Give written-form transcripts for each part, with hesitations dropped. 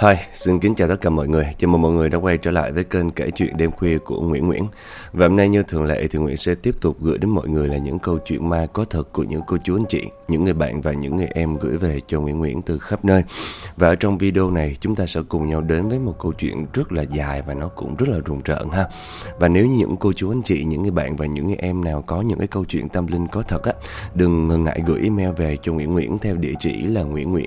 Hi, xin kính chào tất cả mọi người. Chào mừng mọi người đã quay trở lại với kênh kể chuyện đêm khuya của Nguyễn. Và hôm nay như thường lệ thì Nguyễn sẽ tiếp tục gửi đến mọi người là những câu chuyện ma có thật của những cô chú anh chị, những người bạn và những người em gửi về cho Nguyễn từ khắp nơi. Và ở trong video này chúng ta sẽ cùng nhau đến với một câu chuyện rất là dài và nó cũng rất là rùng rợn ha. Và nếu như những cô chú anh chị, những người bạn và những người em nào có những cái câu chuyện tâm linh có thật á, đừng ngần ngại gửi email về cho Nguyễn theo địa chỉ là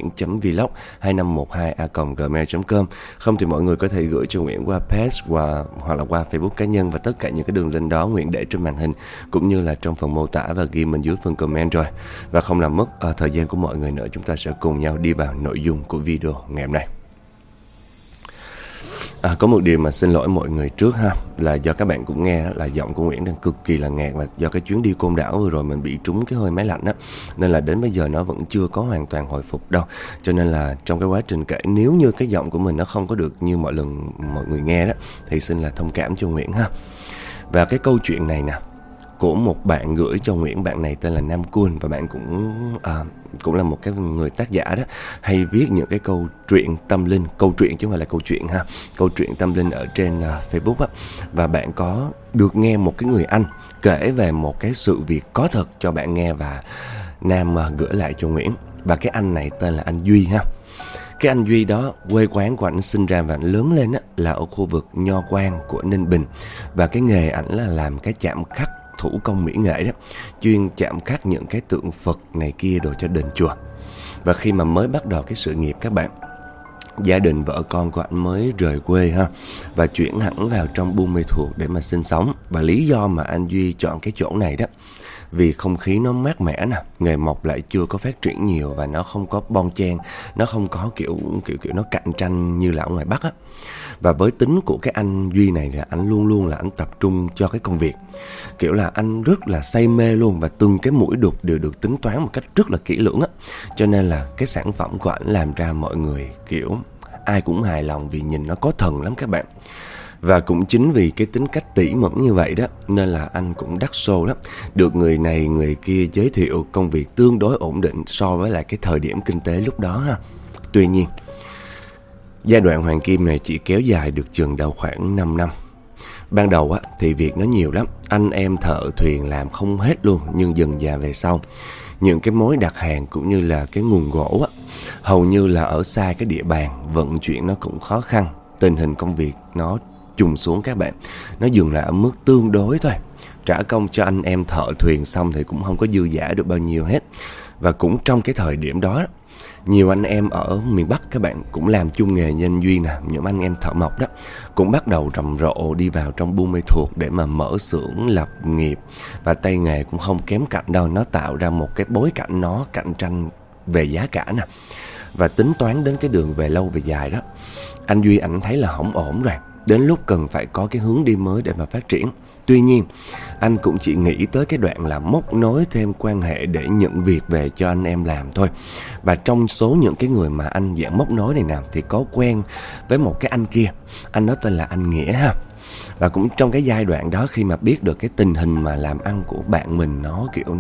nguyễn.vlog2512a.gmail.com. Không thì mọi người có thể gửi cho Nguyễn qua page hoặc là qua Facebook cá nhân, và tất cả những cái đường link đó Nguyễn để trên màn hình cũng như là trong phần mô tả và ghi bên dưới phần comment rồi. Và không làm mất thời gian của mọi người nữa, chúng ta sẽ cùng nhau đi vào nội dung của video ngày hôm nay. Có một điều mà xin lỗi mọi người trước ha, là do các bạn cũng nghe là giọng của Nguyễn đang cực kỳ là nghẹt, và do cái chuyến đi Côn Đảo vừa rồi mình bị trúng cái hơi máy lạnh á, nên là đến bây giờ nó vẫn chưa có hoàn toàn hồi phục đâu. Cho nên là trong cái quá trình kể, nếu như cái giọng của mình nó không có được như mọi lần mọi người nghe đó, thì xin là thông cảm cho Nguyễn ha. Và cái câu chuyện này nè, của một bạn gửi cho Nguyễn, bạn này tên là Nam Quân, và bạn cũng là một cái người tác giả đó, hay viết những cái câu chuyện tâm linh, câu chuyện chứ không phải là câu chuyện ha, câu chuyện tâm linh ở trên Facebook á. Và bạn có được nghe một cái người anh kể về một cái sự việc có thật cho bạn nghe, và Nam gửi lại cho Nguyễn. Và cái anh này tên là anh Duy ha. Cái anh Duy đó, quê quán của ảnh sinh ra và ảnh lớn lên á, là ở khu vực Nho Quan của Ninh Bình. Và cái nghề ảnh là làm cái chạm khắc thủ công mỹ nghệ đó, chuyên chạm khắc những cái tượng Phật này kia đồ cho đền chùa. Và khi mà mới bắt đầu cái sự nghiệp các bạn, gia đình vợ con của anh mới rời quê ha, và chuyển hẳn vào trong Buôn Mê Thuột để mà sinh sống. Và lý do mà anh Duy chọn cái chỗ này đó, vì không khí nó mát mẻ nè, nghề mộc lại chưa có phát triển nhiều, và nó không có bon chen, nó không có kiểu nó cạnh tranh như là ở ngoài Bắc á. Và với tính của cái anh Duy này là anh luôn luôn là anh tập trung cho cái công việc, kiểu là anh rất là say mê luôn, và từng cái mũi đục đều được tính toán một cách rất là kỹ lưỡng á. Cho nên là cái sản phẩm của anh làm ra mọi người kiểu ai cũng hài lòng, vì nhìn nó có thần lắm các bạn. Và cũng chính vì cái tính cách tỉ mẩn như vậy đó, nên là anh cũng đắt xô lắm, được người này người kia giới thiệu công việc tương đối ổn định so với lại cái thời điểm kinh tế lúc đó ha. Tuy nhiên, giai đoạn hoàng kim này chỉ kéo dài được chừng đâu khoảng 5 năm. Ban đầu á thì việc nó nhiều lắm, anh em thợ thuyền làm không hết luôn. Nhưng dần dà về sau, những cái mối đặt hàng cũng như là cái nguồn gỗ á, hầu như là ở xa cái địa bàn, vận chuyển nó cũng khó khăn. Tình hình công việc nó trùng xuống các bạn, nó dừng lại ở mức tương đối thôi. Trả công cho anh em thợ thuyền xong thì cũng không có dư dả được bao nhiêu hết. Và cũng trong cái thời điểm đó, nhiều anh em ở miền Bắc các bạn cũng làm chung nghề như anh Duy nè, những anh em thợ mộc đó cũng bắt đầu rầm rộ đi vào trong Buôn Mê Thuột để mà mở xưởng lập nghiệp. Và tay nghề cũng không kém cạnh đâu, nó tạo ra một cái bối cảnh nó cạnh tranh về giá cả nè. Và tính toán đến cái đường về lâu về dài đó, anh Duy ảnh thấy là không ổn rồi, đến lúc cần phải có cái hướng đi mới để mà phát triển. Tuy nhiên, anh cũng chỉ nghĩ tới cái đoạn là móc nối thêm quan hệ để nhận việc về cho anh em làm thôi. Và trong số những cái người mà anh dạng móc nối này nào thì có quen với một cái anh kia, anh đó tên là anh Nghĩa ha. Và cũng trong cái giai đoạn đó, khi mà biết được cái tình hình mà làm ăn của bạn mình nó kiểu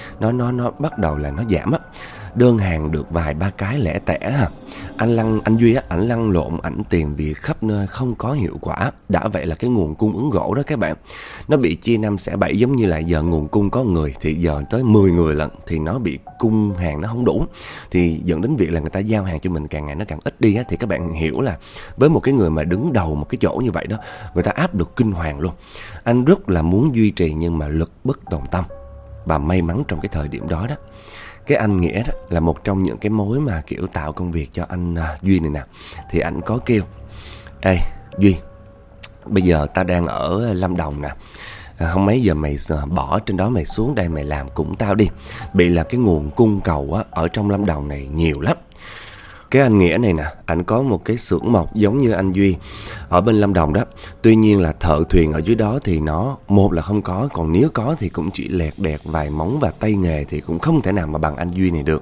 nó bắt đầu là nó giảm á, đơn hàng được vài ba cái lẻ tẻ ha, anh Duy á, ảnh lăn lộn ảnh tìm việc khắp nơi không có hiệu quả. Đã vậy là cái nguồn cung ứng gỗ đó các bạn, nó bị chia năm xẻ bảy, giống như là giờ nguồn cung có người thì giờ tới 10 người lận, thì nó bị cung hàng nó không đủ, thì dẫn đến việc là người ta giao hàng cho mình càng ngày nó càng ít đi á. Thì các bạn hiểu là với một cái người mà đứng đầu một cái chỗ như vậy đó, người ta áp được kinh hoàng luôn. Anh rất là muốn duy trì nhưng mà lực bất tòng tâm. Và may mắn trong cái thời điểm đó đó, cái anh Nghĩa đó là một trong những cái mối mà kiểu tạo công việc cho anh Duy này nè. Thì ảnh có kêu: ê Duy, bây giờ ta đang ở Lâm Đồng nè, không mấy giờ mày bỏ trên đó mày xuống đây mày làm cùng tao đi. Bị là cái nguồn cung cầu á, ở trong Lâm Đồng này nhiều lắm. Cái anh Nghĩa này nè, ảnh có một cái xưởng mộc giống như anh Duy ở bên Lâm Đồng đó. Tuy nhiên là thợ thuyền ở dưới đó thì nó một là không có, còn nếu có thì cũng chỉ lẹt đẹt vài móng, và tay nghề thì cũng không thể nào mà bằng anh Duy này được.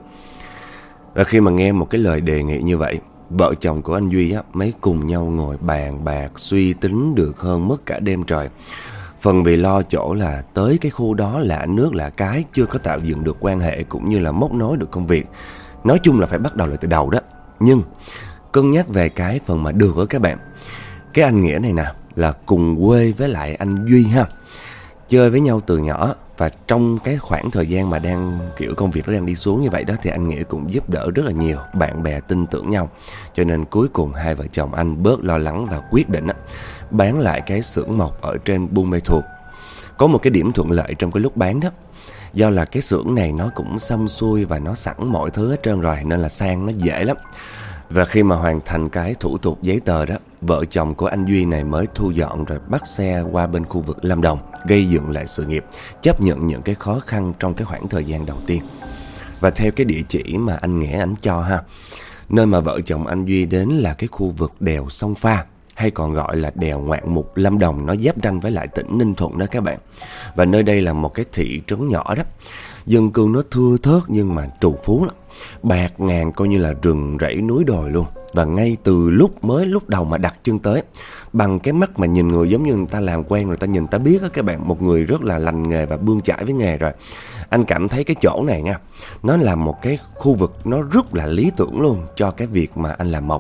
Và khi mà nghe một cái lời đề nghị như vậy, vợ chồng của anh Duy á mới cùng nhau ngồi bàn bạc suy tính được hơn mất cả đêm trời. Phần vì lo chỗ là tới cái khu đó lạ nước lạ cái, chưa có tạo dựng được quan hệ cũng như là móc nối được công việc. Nói chung là phải bắt đầu lại từ đầu đó. Nhưng cân nhắc về cái phần mà được đó các bạn. Cái anh Nghĩa này nè là cùng quê với lại anh Duy ha, chơi với nhau từ nhỏ. Và trong cái khoảng thời gian mà đang kiểu công việc nó đang đi xuống như vậy đó, thì anh Nghĩa cũng giúp đỡ rất là nhiều, bạn bè tin tưởng nhau. Cho nên cuối cùng hai vợ chồng anh bớt lo lắng và quyết định bán lại cái xưởng mộc ở trên Buôn Mê Thuột. Có một cái điểm thuận lợi trong cái lúc bán đó, do là cái xưởng này nó cũng xong xuôi và nó sẵn mọi thứ hết trơn rồi, nên là sang nó dễ lắm. Và khi mà hoàn thành cái thủ tục giấy tờ đó, vợ chồng của anh Duy này mới thu dọn rồi bắt xe qua bên khu vực Lâm Đồng, gây dựng lại sự nghiệp, chấp nhận những cái khó khăn trong cái khoảng thời gian đầu tiên. Và theo cái địa chỉ mà anh Nghĩa ảnh cho ha, nơi mà vợ chồng anh Duy đến là cái khu vực đèo Sông Pha, hay còn gọi là đèo Ngoạn Mục Lâm Đồng, nó giáp ranh với lại tỉnh Ninh Thuận đó các bạn. Và nơi đây là một cái thị trấn nhỏ đó, dân cư nó thưa thớt nhưng mà trù phú lắm, bạt ngàn coi như là rừng rẫy núi đồi luôn. Và ngay từ lúc đầu mà đặt chân tới, bằng cái mắt mà nhìn người giống như người ta làm quen, người ta nhìn ta biết đó các bạn, một người rất là lành nghề và bươn chải với nghề rồi. Anh cảm thấy cái chỗ này nha, nó là một cái khu vực nó rất là lý tưởng luôn cho cái việc mà anh làm mộc.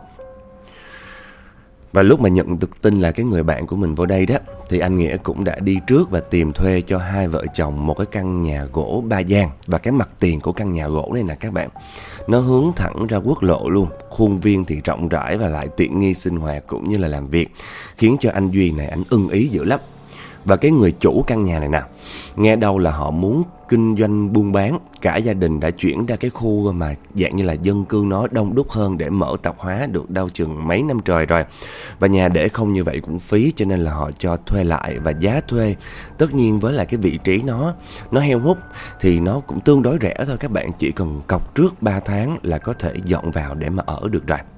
Và lúc mà nhận được tin là cái người bạn của mình vô đây đó, thì anh Nghĩa cũng đã đi trước và tìm thuê cho hai vợ chồng một cái căn nhà gỗ 3 gian. Và cái mặt tiền của căn nhà gỗ này nè các bạn, nó hướng thẳng ra quốc lộ luôn. Khuôn viên thì rộng rãi và lại tiện nghi sinh hoạt cũng như là làm việc, khiến cho anh Duy này anh ưng ý dữ lắm. Và cái người chủ căn nhà này nè, nghe đâu là họ muốn kinh doanh buôn bán, cả gia đình đã chuyển ra cái khu mà dạng như là dân cư nó đông đúc hơn để mở tạp hóa được đâu chừng mấy năm trời rồi. Và nhà để không như vậy cũng phí, cho nên là họ cho thuê lại. Và giá thuê tất nhiên với lại cái vị trí nó heo hút thì nó cũng tương đối rẻ thôi các bạn, chỉ cần cọc trước 3 tháng là có thể dọn vào để mà ở được rồi.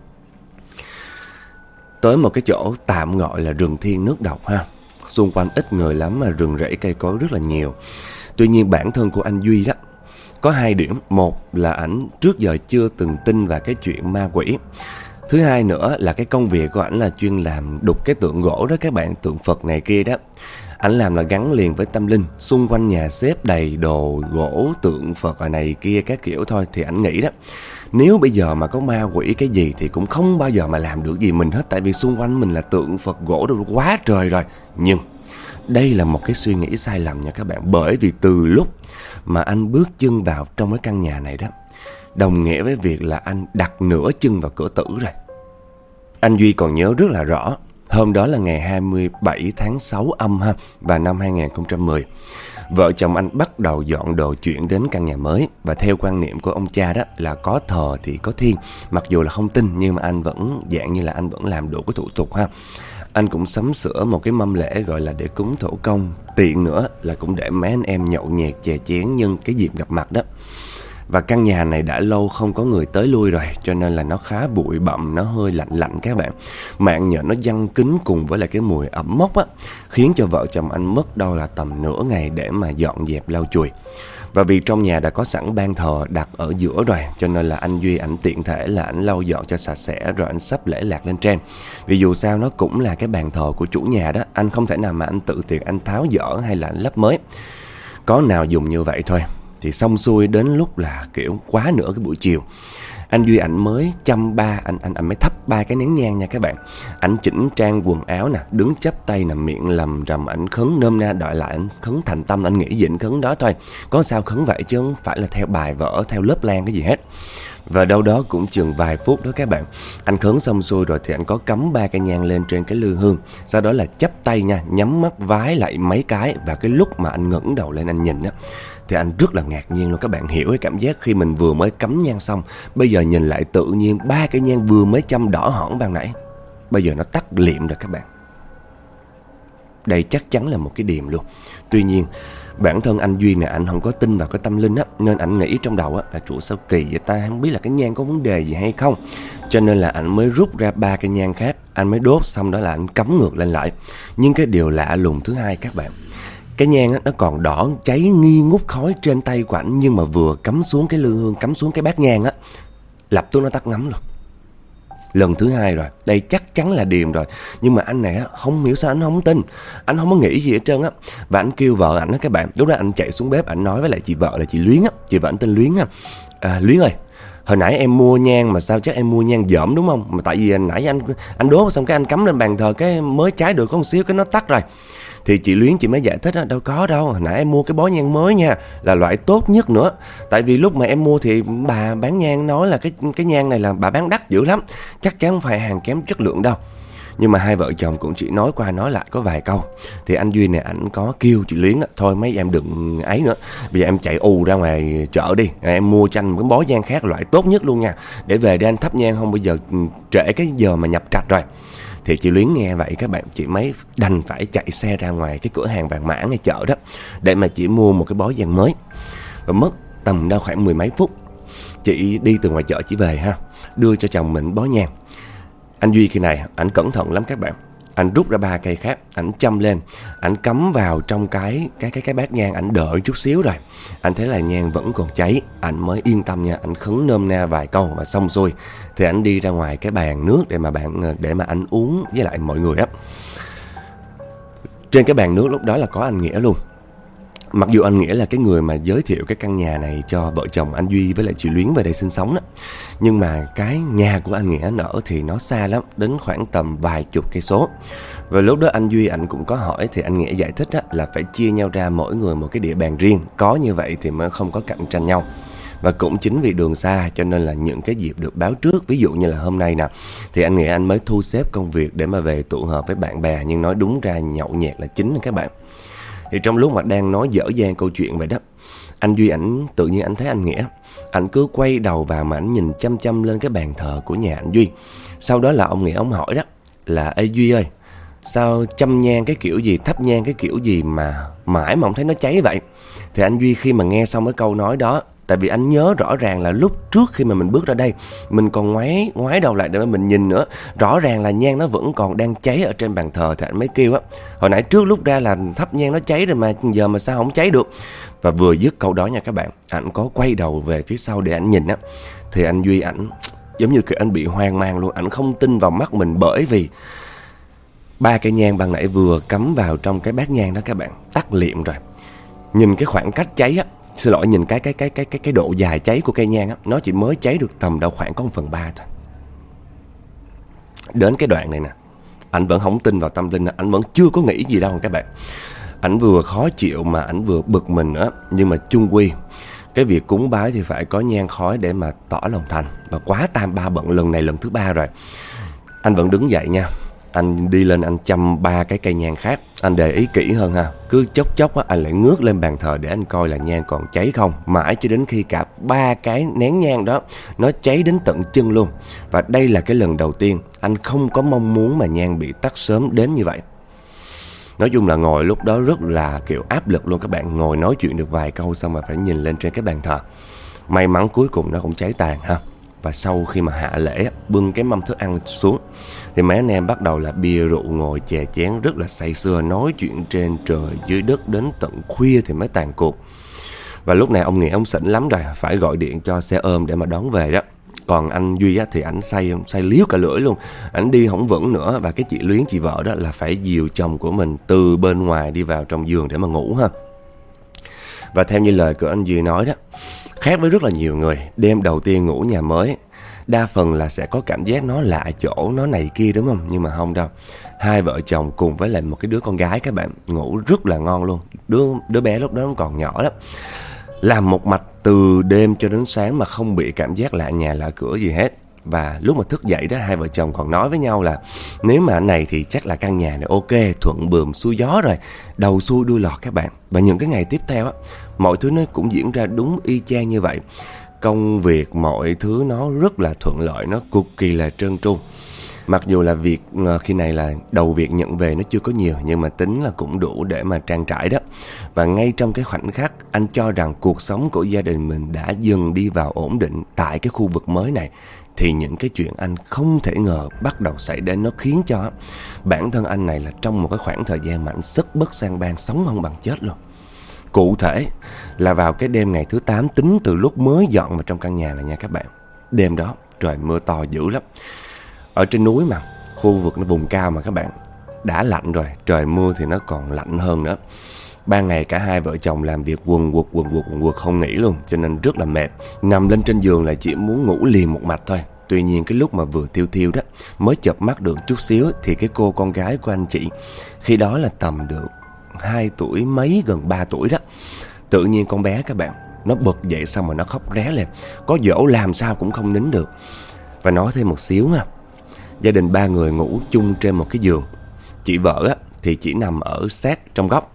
Tới một cái chỗ tạm gọi là rừng thiên nước độc ha. Xung quanh ít người lắm mà rừng rẫy cây cối rất là nhiều. Tuy nhiên bản thân của anh Duy đó có 2 điểm. Một là ảnh trước giờ chưa từng tin vào cái chuyện ma quỷ. Thứ hai nữa là cái công việc của ảnh là chuyên làm đục cái tượng gỗ đó các bạn, tượng Phật này kia đó. Ảnh làm là gắn liền với tâm linh. Xung quanh nhà xếp đầy đồ gỗ, tượng Phật ở này kia các kiểu thôi. Thì ảnh nghĩ đó, nếu bây giờ mà có ma quỷ cái gì thì cũng không bao giờ mà làm được gì mình hết. Tại vì xung quanh mình là tượng Phật gỗ đâu quá trời rồi. Nhưng đây là một cái suy nghĩ sai lầm nha các bạn. Bởi vì từ lúc mà anh bước chân vào trong cái căn nhà này đó, đồng nghĩa với việc là anh đặt nửa chân vào cửa tử rồi. Anh Duy còn nhớ rất là rõ. Hôm đó là ngày 27 tháng 6 âm ha, và năm 2010. Vợ chồng anh bắt đầu dọn đồ chuyển đến căn nhà mới. Và theo quan niệm của ông cha đó là có thờ thì có thiên. Mặc dù là không tin nhưng mà anh vẫn dạng như là anh vẫn làm đủ cái thủ tục ha. Anh cũng sắm sửa một cái mâm lễ gọi là để cúng thổ công. Tiện nữa là cũng để mấy anh em nhậu nhẹt chè chén nhân cái dịp gặp mặt đó. Và căn nhà này đã lâu không có người tới lui rồi, cho nên là nó khá bụi bặm, nó hơi lạnh lạnh các bạn. Mạng nhện nó giăng kín cùng với lại cái mùi ẩm mốc á, khiến cho vợ chồng anh mất đâu là tầm nửa ngày để mà dọn dẹp lau chùi. Và vì trong nhà đã có sẵn ban thờ đặt ở giữa rồi, cho nên là anh Duy ảnh tiện thể là ảnh lau dọn cho sạch sẽ rồi ảnh sắp lễ lạc lên trên. Vì dù sao nó cũng là cái bàn thờ của chủ nhà đó, anh không thể nào mà anh tự tiện anh tháo dỡ hay là anh lắp mới. Có nào dùng như vậy thôi. Thì xong xuôi đến lúc là kiểu quá nửa cái buổi chiều, anh Duy ảnh mới chăm anh mới thắp 3 cái nén nhang nha các bạn. Ảnh chỉnh trang quần áo nè, đứng chắp tay nằm miệng lầm rầm, ảnh khấn nôm na đợi lại, ảnh khấn thành tâm, anh nghĩ dịnh khấn đó thôi. Có sao khấn vậy chứ không phải là theo bài vở, theo lớp lan cái gì hết. Và đâu đó cũng chừng vài phút đó các bạn, anh khấn xong xuôi rồi thì anh có cắm 3 cây nhang lên trên cái lư hương. Sau đó là chắp tay nha, nhắm mắt vái lại mấy cái. Và cái lúc mà anh ngẩng đầu lên anh nhìn á, thì anh rất là ngạc nhiên luôn. Các bạn hiểu cái cảm giác khi mình vừa mới cắm nhang xong, bây giờ nhìn lại tự nhiên 3 cây nhang vừa mới châm đỏ hỏn ban nãy, bây giờ nó tắt liệm rồi các bạn. Đây chắc chắn là một cái điềm luôn. Tuy nhiên bản thân anh Duy này anh không có tin vào cái tâm linh á, nên anh nghĩ trong đầu á là trụ sao kỳ vậy ta, không biết là cái nhang có vấn đề gì hay không. Cho nên là anh mới rút ra 3 cây nhang khác, anh mới đốt xong đó là anh cắm ngược lên lại. Nhưng cái điều lạ lùng thứ hai các bạn, cái nhang á, nó còn đỏ cháy nghi ngút khói trên tay của ảnh, nhưng mà vừa cắm xuống cái lư hương, cắm xuống cái bát nhang á, lập tức nó tắt ngấm luôn. Lần thứ hai rồi, đây chắc chắn là điềm rồi. Nhưng mà anh này á, không hiểu sao anh không tin, anh không có nghĩ gì hết trơn á. Và anh kêu vợ ảnh á các bạn. Lúc đó anh chạy xuống bếp, anh nói với lại chị vợ là chị Luyến á, chị vợ anh tên Luyến á. Luyến ơi, hồi nãy em mua nhang mà sao chắc em mua nhang dởm đúng không? Mà tại vì nãy anh đốt xong cái anh cắm lên bàn thờ cái mới cháy được có một xíu cái nó tắt rồi. Thì chị Luyến chị mới giải thích đó, đâu có đâu, hồi nãy em mua cái bó nhang mới nha, là loại tốt nhất nữa. Tại vì lúc mà em mua thì bà bán nhang nói là cái nhang này là bà bán đắt dữ lắm, chắc chắn không phải hàng kém chất lượng đâu. Nhưng mà hai vợ chồng cũng chỉ nói qua nói lại có vài câu. Thì anh Duy này ảnh có kêu chị Luyến đó, thôi mấy em đừng ấy nữa, bây giờ em chạy ra ngoài chợ đi, em mua cho anh một cái bó nhang khác loại tốt nhất luôn nha, để về để anh thắp nhang, không bây giờ trễ cái giờ mà nhập trạch rồi. Thì chị Luyến nghe vậy các bạn, chị mấy đành phải chạy xe ra ngoài cái cửa hàng vàng mã ngay chợ đó để mà chị mua một cái bó nhang mới. Và mất tầm đâu khoảng 10 mấy phút chị đi từ ngoài chợ chị về ha, đưa cho chồng mình bó nhang. Anh Duy khi này ảnh cẩn thận lắm các bạn. Anh rút ra 3 cây khác, ảnh châm lên, ảnh cắm vào trong cái bát nhang, ảnh đợi chút xíu rồi. Anh thấy là nhang vẫn còn cháy, ảnh mới yên tâm nha, ảnh khấn nôm na vài câu và xong xuôi thì ảnh đi ra ngoài cái bàn nước để mà anh uống với lại mọi người á. Trên cái bàn nước lúc đó là có anh Nghĩa luôn. Mặc dù anh Nghĩa là cái người mà giới thiệu cái căn nhà này cho vợ chồng anh Duy với lại chị Luyến về đây sinh sống đó, nhưng mà cái nhà của anh Nghĩa ở thì nó xa lắm, đến khoảng tầm vài chục cây số. Và lúc đó anh Duy anh cũng có hỏi thì anh Nghĩa giải thích là phải chia nhau ra mỗi người một cái địa bàn riêng, có như vậy thì mới không có cạnh tranh nhau. Và cũng chính vì đường xa cho nên là những cái dịp được báo trước, ví dụ như là hôm nay nè, thì anh Nghĩa anh mới thu xếp công việc để mà về tụ họp với bạn bè, nhưng nói đúng ra nhậu nhẹt là chính các bạn. Thì trong lúc mà đang nói dở dang câu chuyện vậy đó, anh Duy ảnh tự nhiên ảnh thấy anh Nghĩa, ảnh cứ quay đầu vào mà ảnh nhìn chăm chăm lên cái bàn thờ của nhà anh Duy. Sau đó là ông Nghĩa ông hỏi đó là: ê Duy ơi, sao châm nhang cái kiểu gì, thắp nhang cái kiểu gì mà mãi mà không thấy nó cháy vậy? Thì anh Duy khi mà nghe xong cái câu nói đó, tại vì anh nhớ rõ ràng là lúc trước khi mà mình bước ra đây, mình còn ngoái đầu lại để mà mình nhìn nữa, rõ ràng là nhang nó vẫn còn đang cháy ở trên bàn thờ. Thì anh mới kêu á, hồi nãy trước lúc ra là thắp nhang nó cháy rồi mà giờ mà sao không cháy được. Và vừa dứt câu đó nha các bạn, ảnh có quay đầu về phía sau để ảnh nhìn á, thì anh Duy ảnh giống như kiểu anh bị hoang mang luôn, ảnh không tin vào mắt mình, bởi vì 3 cây nhang ban nãy vừa cắm vào trong cái bát nhang đó các bạn, tắt liệm rồi. Nhìn cái khoảng cách cháy á, xin lỗi, nhìn cái độ dài cháy của cây nhang á, nó chỉ mới cháy được tầm đâu khoảng có 1/3 thôi. Đến cái đoạn này nè, ảnh vẫn không tin vào tâm linh, ảnh vẫn chưa có nghĩ gì đâu các bạn. Ảnh vừa khó chịu mà ảnh vừa bực mình nữa, nhưng mà chung quy cái việc cúng bái thì phải có nhang khói để mà tỏ lòng thành. Và quá tam ba bận, lần này lần thứ 3 rồi, anh vẫn đứng dậy nha, anh đi lên anh châm 3 cái cây nhang khác. Anh để ý kỹ hơn ha, cứ chốc á, anh lại ngước lên bàn thờ để anh coi là nhang còn cháy không, mãi cho đến khi cả 3 cái nén nhang đó nó cháy đến tận chân luôn. Và đây là cái lần đầu tiên anh không có mong muốn mà nhang bị tắt sớm đến như vậy. Nói chung là ngồi lúc đó rất là kiểu áp lực luôn các bạn, ngồi nói chuyện được vài câu xong mà phải nhìn lên trên cái bàn thờ. May mắn cuối cùng nó cũng cháy tàn ha. Và sau khi mà hạ lễ, bưng cái mâm thức ăn xuống, thì mấy anh em bắt đầu là bia rượu, ngồi chè chén rất là say sưa, nói chuyện trên trời dưới đất đến tận khuya thì mới tàn cuộc. Và lúc này ông Nghĩa ông xỉn lắm rồi, phải gọi điện cho xe ôm để mà đón về đó. Còn anh Duy á, thì ảnh say liếu cả lưỡi luôn, ảnh đi không vững nữa. Và cái chị Luyến, chị vợ đó, là phải dìu chồng của mình từ bên ngoài đi vào trong giường để mà ngủ ha. Và theo như lời của anh Duy nói đó, khác với rất là nhiều người, đêm đầu tiên ngủ nhà mới, đa phần là sẽ có cảm giác nó lạ chỗ, nó này kia đúng không? Nhưng mà không đâu. Hai vợ chồng cùng với lại một cái đứa con gái các bạn, ngủ rất là ngon luôn. Đứa bé lúc đó nó còn nhỏ lắm, làm một mạch từ đêm cho đến sáng mà không bị cảm giác lạ nhà lạ cửa gì hết. Và lúc mà thức dậy đó, hai vợ chồng còn nói với nhau là nếu mà này thì chắc là căn nhà này ok, thuận buồm xuôi gió rồi, đầu xuôi đuôi lọt các bạn. Và những cái ngày tiếp theo á, mọi thứ nó cũng diễn ra đúng y chang như vậy. Công việc, mọi thứ nó rất là thuận lợi, nó cực kỳ là trơn tru. Mặc dù là việc khi này là đầu việc nhận về nó chưa có nhiều, nhưng mà tính là cũng đủ để mà trang trải đó. Và ngay trong cái khoảnh khắc anh cho rằng cuộc sống của gia đình mình đã dần đi vào ổn định tại cái khu vực mới này, thì những cái chuyện anh không thể ngờ bắt đầu xảy đến. Nó khiến cho bản thân anh này là trong một cái khoảng thời gian mà anh sất bất sang bang, sống không bằng chết luôn. Cụ thể là vào cái đêm ngày thứ 8, tính từ lúc mới dọn vào trong căn nhà này nha các bạn. Đêm đó trời mưa to dữ lắm. Ở trên núi mà, khu vực nó vùng cao mà các bạn, đã lạnh rồi, trời mưa thì nó còn lạnh hơn nữa. Ban ngày cả hai vợ chồng làm việc quần quật không nghỉ luôn, cho nên rất là mệt. Nằm lên trên giường là chỉ muốn ngủ liền một mạch thôi. Tuy nhiên cái lúc mà vừa thiêu đó, mới chợp mắt được chút xíu thì cái cô con gái của anh chị, khi đó là tầm được 2 tuổi mấy, gần 3 tuổi đó. Tự nhiên con bé các bạn, nó bật dậy xong rồi nó khóc ré lên. Có dỗ làm sao cũng không nín được. Và nói thêm một xíu ha, gia đình 3 người ngủ chung trên một cái giường. Chị vợ á, thì chỉ nằm ở sát trong góc.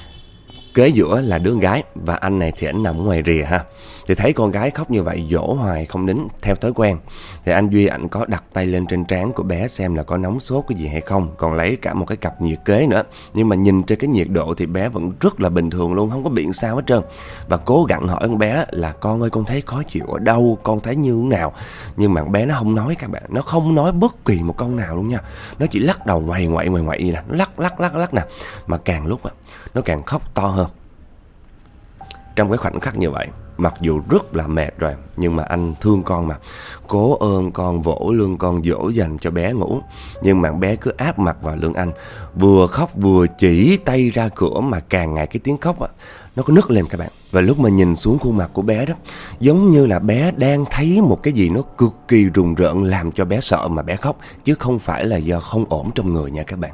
Kế giữa là đứa con gái và anh này thì anh nằm ngoài rìa ha. Thì thấy con gái khóc như vậy dỗ hoài không nín theo thói quen. Thì anh Duy ảnh có đặt tay lên trên trán của bé xem là có nóng sốt cái gì hay không. Còn lấy cả một cái cặp nhiệt kế nữa. Nhưng mà nhìn trên cái nhiệt độ thì bé vẫn rất là bình thường luôn, không có bị sao hết trơn. Và cố gắng hỏi con bé là con ơi con thấy khó chịu ở đâu, con thấy như thế nào. Nhưng mà con bé nó không nói các bạn. Nó không nói bất kỳ một câu nào luôn nha. Nó chỉ lắc đầu ngoại gì nè. Nó lắc nè. Mà càng lúc á, nó càng khóc to hơn. Trong cái khoảnh khắc như vậy, mặc dù rất là mệt rồi, nhưng mà anh thương con mà, cố ôm con, vỗ lưng con, dỗ dành cho bé ngủ. Nhưng mà bé cứ áp mặt vào lưng anh, vừa khóc vừa chỉ tay ra cửa, mà càng ngày cái tiếng khóc á, nó có nức lên các bạn. Và lúc mà nhìn xuống khuôn mặt của bé đó, giống như là bé đang thấy một cái gì nó cực kỳ rùng rợn làm cho bé sợ mà bé khóc, chứ không phải là do không ổn trong người nha các bạn.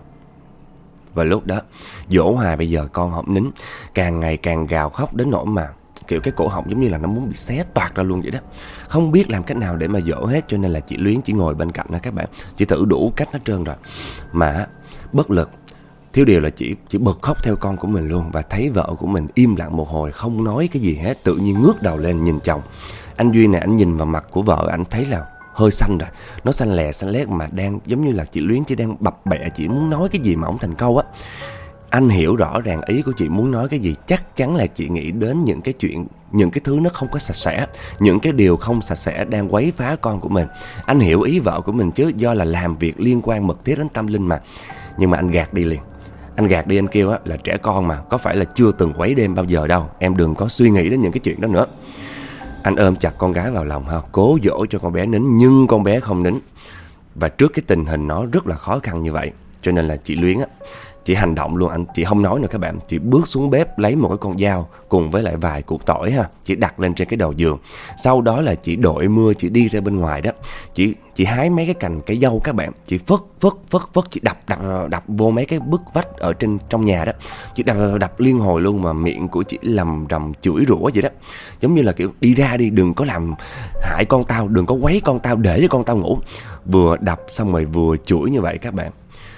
Và lúc đó dỗ hoài bây giờ con không nín, càng ngày càng gào khóc đến nỗi mà kiểu cái cổ họng giống như là nó muốn bị xé toạc ra luôn vậy đó. Không biết làm cách nào để mà dỗ hết, cho nên là chị Luyến chỉ ngồi bên cạnh đó các bạn. Chị thử đủ cách hết trơn rồi mà bất lực. Thiếu điều là chị bật khóc theo con của mình luôn. Và thấy vợ của mình im lặng một hồi không nói cái gì hết, tự nhiên ngước đầu lên nhìn chồng. Anh Duy này, anh nhìn vào mặt của vợ, anh thấy là hơi xanh rồi. Nó xanh lè xanh lét mà đang giống như là chị Luyến chỉ đang bập bẹ, chị muốn nói cái gì mà không thành câu á. Anh hiểu rõ ràng ý của chị muốn nói cái gì. Chắc chắn là chị nghĩ đến những cái chuyện, những cái thứ nó không có sạch sẽ, những cái điều không sạch sẽ đang quấy phá con của mình. Anh hiểu ý vợ của mình chứ, do là làm việc liên quan mật thiết đến tâm linh mà. Nhưng mà anh gạt đi liền. Anh gạt đi, anh kêu á là trẻ con mà, có phải là chưa từng quấy đêm bao giờ đâu, em đừng có suy nghĩ đến những cái chuyện đó nữa. Anh ôm chặt con gái vào lòng ha, cố dỗ cho con bé nín, nhưng con bé không nín. Và trước cái tình hình nó rất là khó khăn như vậy, cho nên là chị Luyến á, chị hành động luôn. Chị không nói nữa các bạn. Chị bước xuống bếp lấy một cái con dao cùng với lại vài củ tỏi ha, chị đặt lên trên cái đầu giường. Sau đó là chị đội mưa, chị đi ra bên ngoài đó. Chị hái mấy cái cành cây dâu các bạn. Chị phất, chị đập vô mấy cái bức vách ở trong nhà đó. Chị đập liên hồi luôn, mà miệng của chị lầm rầm chửi rủa vậy đó. Giống như là kiểu đi ra đi, đừng có làm hại con tao, đừng có quấy con tao, để cho con tao ngủ. Vừa đập xong rồi vừa chửi như vậy các bạn.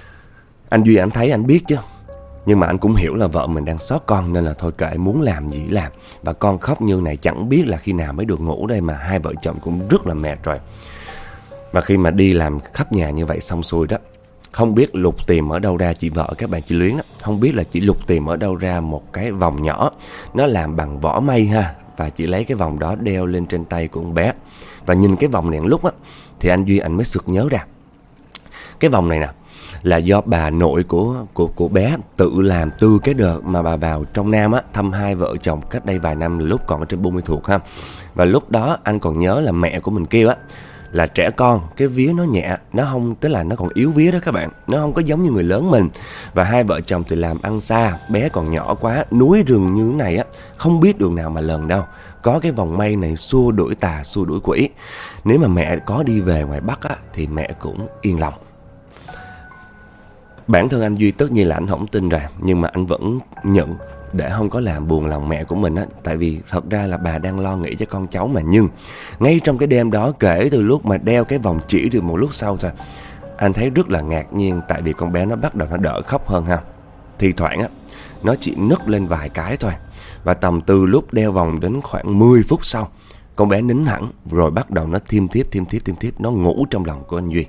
Anh Duy anh thấy, anh biết chứ, nhưng mà anh cũng hiểu là vợ mình đang xót con, nên là thôi kệ, muốn làm gì làm. Và con khóc như này chẳng biết là khi nào mới được ngủ đây, mà hai vợ chồng cũng rất là mệt rồi. Và khi mà đi làm khắp nhà như vậy xong xuôi đó, không biết lục tìm ở đâu ra, chị vợ các bạn, chị Luyến đó, không biết là chị lục tìm ở đâu ra một cái vòng nhỏ, nó làm bằng vỏ mây ha. Và chị lấy cái vòng đó đeo lên trên tay của con bé. Và nhìn cái vòng này lúc á, thì anh Duy anh mới sực nhớ ra, cái vòng này nè là do bà nội của bé tự làm từ cái đợt mà bà vào trong Nam á, thăm hai vợ chồng cách đây vài năm, lúc còn ở trên Buôn Ma Thuột ha. Và lúc đó anh còn nhớ là mẹ của mình kêu á là trẻ con cái vía nó nhẹ, nó không, tức là nó còn yếu vía đó các bạn, nó không có giống như người lớn mình. Và hai vợ chồng thì làm ăn xa, bé còn nhỏ quá, núi rừng như thế này á, không biết đường nào mà lần đâu. Có cái vòng mây này xua đuổi tà, xua đuổi quỷ. Nếu mà mẹ có đi về ngoài Bắc á, thì mẹ cũng yên lòng. Bản thân anh Duy tất nhiên là anh không tin rồi, nhưng mà anh vẫn nhận để không có làm buồn lòng mẹ của mình á. Tại vì thật ra là bà đang lo nghĩ cho con cháu mà. Nhưng ngay trong cái đêm đó, kể từ lúc mà đeo cái vòng chỉ được một lúc sau thôi, anh thấy rất là ngạc nhiên. Tại vì con bé nó bắt đầu nó đỡ khóc hơn ha. Thì thoảng á, nó chỉ nức lên vài cái thôi. Và tầm từ lúc đeo vòng đến khoảng 10 phút sau, con bé nín hẳn, rồi bắt đầu nó thiêm thiếp, nó ngủ trong lòng của anh Duy.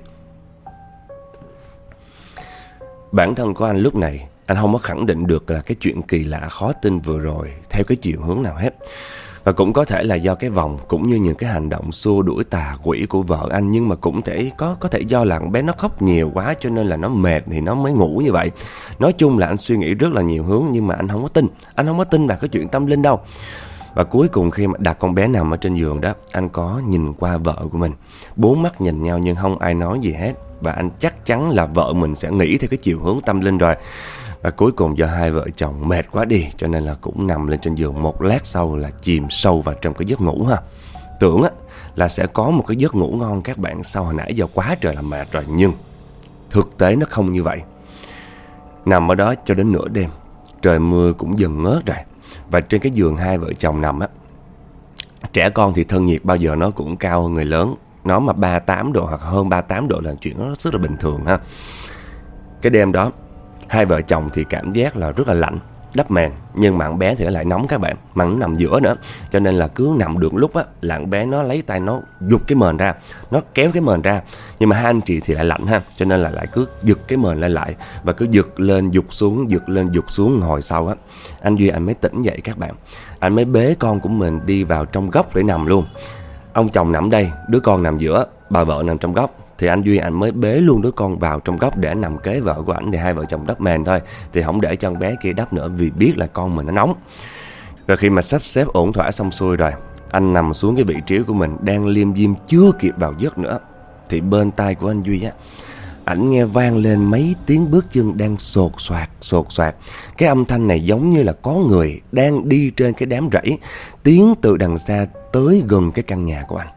Bản thân của anh lúc này, anh không có khẳng định được là cái chuyện kỳ lạ khó tin vừa rồi theo cái chiều hướng nào hết. Và cũng có thể là do cái vòng cũng như những cái hành động xua đuổi tà quỷ của vợ anh. Nhưng mà cũng có thể do là con bé nó khóc nhiều quá, cho nên là nó mệt thì nó mới ngủ như vậy. Nói chung là anh suy nghĩ rất là nhiều hướng, nhưng mà anh không có tin. Anh không có tin vào cái chuyện tâm linh đâu. Và cuối cùng khi mà đặt con bé nằm ở trên giường đó, anh có nhìn qua vợ của mình. 4 mắt nhìn nhau nhưng không ai nói gì hết. Và anh chắc chắn là vợ mình sẽ nghĩ theo cái chiều hướng tâm linh rồi. Và cuối cùng do hai vợ chồng mệt quá đi, cho nên là cũng nằm lên trên giường. Một lát sau là chìm sâu vào trong cái giấc ngủ ha. Tưởng là sẽ có một cái giấc ngủ ngon các bạn, sau hồi nãy giờ quá trời là mệt rồi. Nhưng thực tế nó không như vậy. Nằm ở đó cho đến nửa đêm, trời mưa cũng dần ngớt rồi. Và trên cái giường hai vợ chồng nằm trẻ con thì thân nhiệt bao giờ nó cũng cao hơn người lớn. Nó mà 38 độ hoặc hơn 38 độ là chuyện nó rất là bình thường ha. Cái đêm đó hai vợ chồng thì cảm giác là rất là lạnh, đắp mền, nhưng mà con bé thì nó lại nóng các bạn, mà nó nằm giữa nữa, cho nên là cứ nằm được lúc là con bé nó lấy tay nó giục cái mền ra, nó kéo cái mền ra, nhưng mà hai anh chị thì lại lạnh ha, cho nên là lại cứ giật cái mền lên lại và cứ giật lên giục xuống, giật lên giục xuống. Hồi sau anh Duy anh mới tỉnh dậy các bạn, anh mới bế con của mình đi vào trong góc để nằm luôn. Ông chồng nằm đây, đứa con nằm giữa, bà vợ nằm trong góc. Thì anh Duy anh mới bế luôn đứa con vào trong góc để nằm kế vợ của ảnh, thì hai vợ chồng đắp mền thôi, thì không để cho con bé kia đắp nữa vì biết là con mình nó nóng. Rồi khi mà sắp xếp ổn thỏa xong xuôi rồi, anh nằm xuống cái vị trí của mình đang liêm diêm chưa kịp vào giấc nữa, thì bên tai của anh Duy ảnh nghe vang lên mấy tiếng bước chân đang sột soạt. Cái âm thanh này giống như là có người đang đi trên cái đám rẫy, tiến từ đằng xa tới gần cái căn nhà của anh.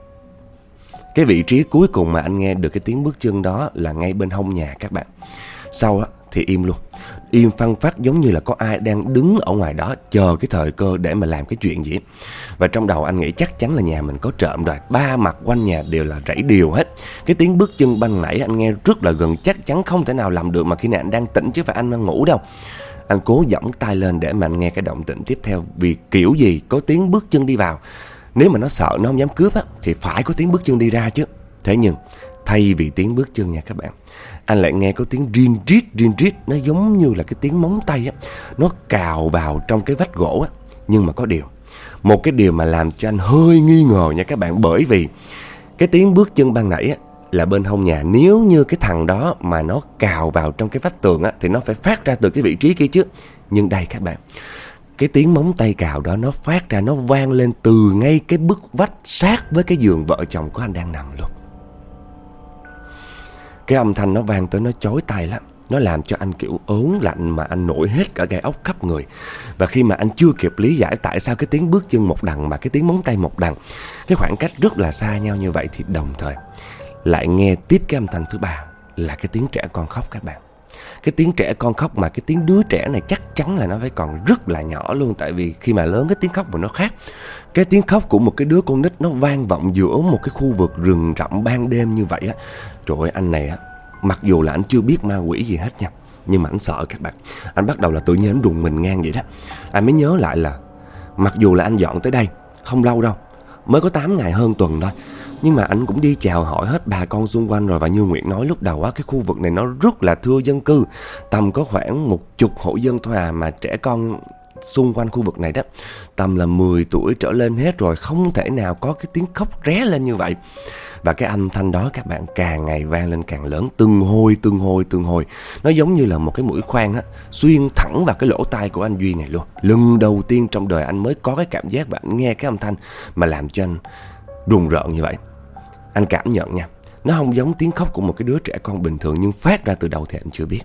Cái vị trí cuối cùng mà anh nghe được cái tiếng bước chân đó là ngay bên hông nhà các bạn. Sau thì im luôn, im phăng phắc, giống như là có ai đang đứng ở ngoài đó chờ cái thời cơ để mà làm cái chuyện gì. Và trong đầu anh nghĩ chắc chắn là nhà mình có trộm rồi, ba mặt quanh nhà đều là rẫy điều hết. Cái tiếng bước chân ban nãy anh nghe rất là gần, chắc chắn không thể nào làm được mà khi này anh đang tỉnh chứ phải anh đang ngủ đâu. Anh cố giỏng tai lên để mà anh nghe cái động tĩnh tiếp theo, vì kiểu gì có tiếng bước chân đi vào, nếu mà nó sợ nó không dám cướp thì phải có tiếng bước chân đi ra chứ. Thế nhưng thay vì tiếng bước chân nha các bạn, anh lại nghe có tiếng rin rít, nó giống như là cái tiếng móng tay nó cào vào trong cái vách gỗ Nhưng mà có một cái điều mà làm cho anh hơi nghi ngờ nha các bạn, bởi vì cái tiếng bước chân ban nãy là bên hông nhà. Nếu như cái thằng đó mà nó cào vào trong cái vách tường thì nó phải phát ra từ cái vị trí kia chứ. Nhưng đây các bạn, cái tiếng móng tay cào đó nó phát ra, nó vang lên từ ngay cái bức vách sát với cái giường vợ chồng của anh đang nằm luôn. Cái âm thanh nó vang tới nó chói tai lắm, nó làm cho anh kiểu ớn lạnh mà anh nổi hết cả gai ốc khắp người. Và khi mà anh chưa kịp lý giải tại sao cái tiếng bước chân một đằng mà cái tiếng móng tay một đằng, cái khoảng cách rất là xa nhau như vậy, thì đồng thời lại nghe tiếp cái âm thanh thứ ba là cái tiếng trẻ con khóc các bạn. Cái tiếng trẻ con khóc mà cái tiếng đứa trẻ này chắc chắn là nó phải còn rất là nhỏ luôn. Tại vì khi mà lớn cái tiếng khóc của nó khác. Cái tiếng khóc của một cái đứa con nít nó vang vọng giữa một cái khu vực rừng rậm ban đêm như vậy Trời ơi, anh này mặc dù là anh chưa biết ma quỷ gì hết nha, nhưng mà anh sợ các bạn. Anh bắt đầu là tự nhiên anh rùng mình ngang vậy đó. Anh mới nhớ lại là mặc dù là anh dọn tới đây không lâu đâu, mới có 8 ngày hơn tuần thôi, nhưng mà anh cũng đi chào hỏi hết bà con xung quanh rồi. Và như Nguyệt nói lúc đầu cái khu vực này nó rất là thưa dân cư, tầm có khoảng 10 hộ dân thôi mà trẻ con xung quanh khu vực này đó tầm là 10 tuổi trở lên hết rồi, không thể nào có cái tiếng khóc ré lên như vậy. Và cái âm thanh đó các bạn càng ngày vang lên càng lớn, từng hồi. Nó giống như là một cái mũi khoan xuyên thẳng vào cái lỗ tai của anh Duy này luôn. Lần đầu tiên trong đời anh mới có cái cảm giác và anh nghe cái âm thanh mà làm cho anh rùng rợn như vậy. Anh cảm nhận nha, nó không giống tiếng khóc của một cái đứa trẻ con bình thường, nhưng phát ra từ đâu thì anh chưa biết.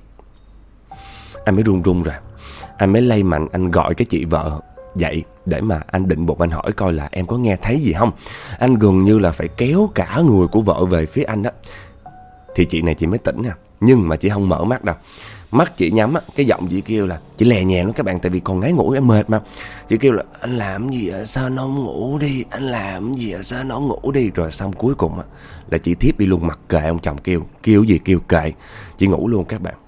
Anh mới run rồi. Anh mới lay mạnh, anh gọi cái chị vợ dậy để mà anh định bụng anh hỏi coi là em có nghe thấy gì không. Anh gần như là phải kéo cả người của vợ về phía anh Thì chị này chị mới tỉnh nhưng mà chị không mở mắt đâu. Mắt chị nhắm cái giọng chị kêu là, chị lè nhẹ lắm các bạn, tại vì còn ngái ngủ em mệt mà. Chị kêu là anh làm gì vậy? Sao nó không ngủ đi? Anh làm gì vậy? Sao nó không ngủ đi? Rồi xong cuối cùng là chị thiếp đi luôn, mặc kệ ông chồng kêu gì kêu kệ. Chị ngủ luôn các bạn.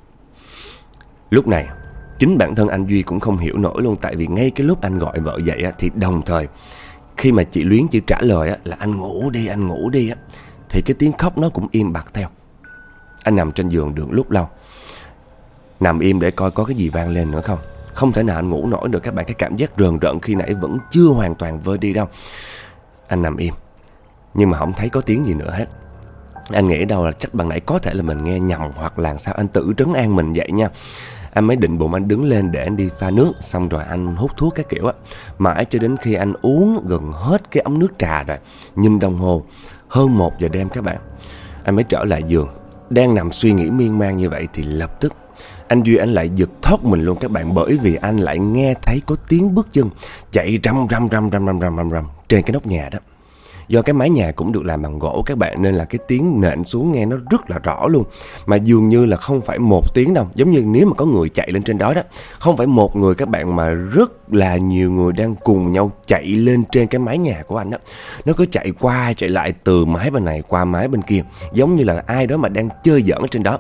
Lúc này chính bản thân anh Duy cũng không hiểu nổi luôn, tại vì ngay cái lúc anh gọi vợ dậy thì đồng thời khi mà chị Luyến chỉ trả lời là anh ngủ đi thì cái tiếng khóc nó cũng im bặt theo. Anh nằm trên giường được lúc lâu, nằm im để coi có cái gì vang lên nữa không. Không thể nào anh ngủ nổi được các bạn. Cái cảm giác rờn rợn khi nãy vẫn chưa hoàn toàn vơi đi đâu. Anh nằm im nhưng mà không thấy có tiếng gì nữa hết. Anh nghĩ đâu là chắc ban nãy có thể là mình nghe nhầm hoặc là sao. Anh tự trấn an mình vậy nha. Anh mới định bụng anh đứng lên để anh đi pha nước, xong rồi anh hút thuốc cái kiểu mãi cho đến khi anh uống gần hết cái ấm nước trà rồi, nhìn đồng hồ hơn 1 giờ đêm các bạn, anh mới trở lại giường. Đang nằm suy nghĩ miên man như vậy thì lập tức anh Duy anh lại giật thoát mình luôn các bạn, bởi vì anh lại nghe thấy có tiếng bước chân chạy răm răm răm răm răm răm răm răm trên cái nóc nhà đó. Do cái mái nhà cũng được làm bằng gỗ các bạn, nên là cái tiếng nện xuống nghe nó rất là rõ luôn. Mà dường như là không phải một tiếng đâu, giống như nếu mà có người chạy lên trên đó đó, không phải một người các bạn, mà rất là nhiều người đang cùng nhau chạy lên trên cái mái nhà của anh đó. Nó cứ chạy qua chạy lại từ mái bên này qua mái bên kia, giống như là ai đó mà đang chơi giỡn ở trên đó.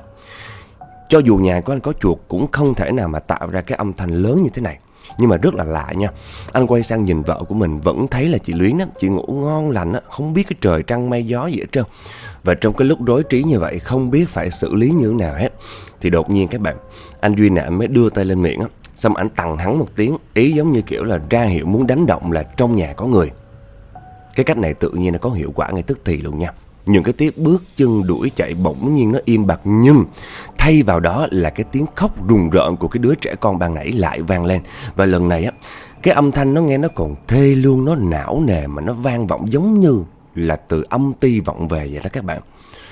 Cho dù nhà của anh có chuột cũng không thể nào mà tạo ra cái âm thanh lớn như thế này. Nhưng mà rất là lạ nha. Anh quay sang nhìn vợ của mình, vẫn thấy là chị Luyến á, chị ngủ ngon lành á, không biết cái trời trăng mây gió gì hết trơn. Và trong cái lúc rối trí như vậy, không biết phải xử lý như thế nào hết, thì đột nhiên các bạn, anh Duy nè mới đưa tay lên miệng á, xong anh tằng hắn một tiếng, ý giống như kiểu là ra hiệu muốn đánh động là trong nhà có người. Cái cách này tự nhiên nó có hiệu quả ngay tức thì luôn nha. Những cái tiếng bước chân đuổi chạy bỗng nhiên nó im bặt, nhưng thay vào đó là cái tiếng khóc rùng rợn của cái đứa trẻ con ban nãy lại vang lên. Và lần này á, cái âm thanh nó nghe nó còn thê luôn, nó não nề mà nó vang vọng giống như là từ âm ti vọng về vậy đó các bạn.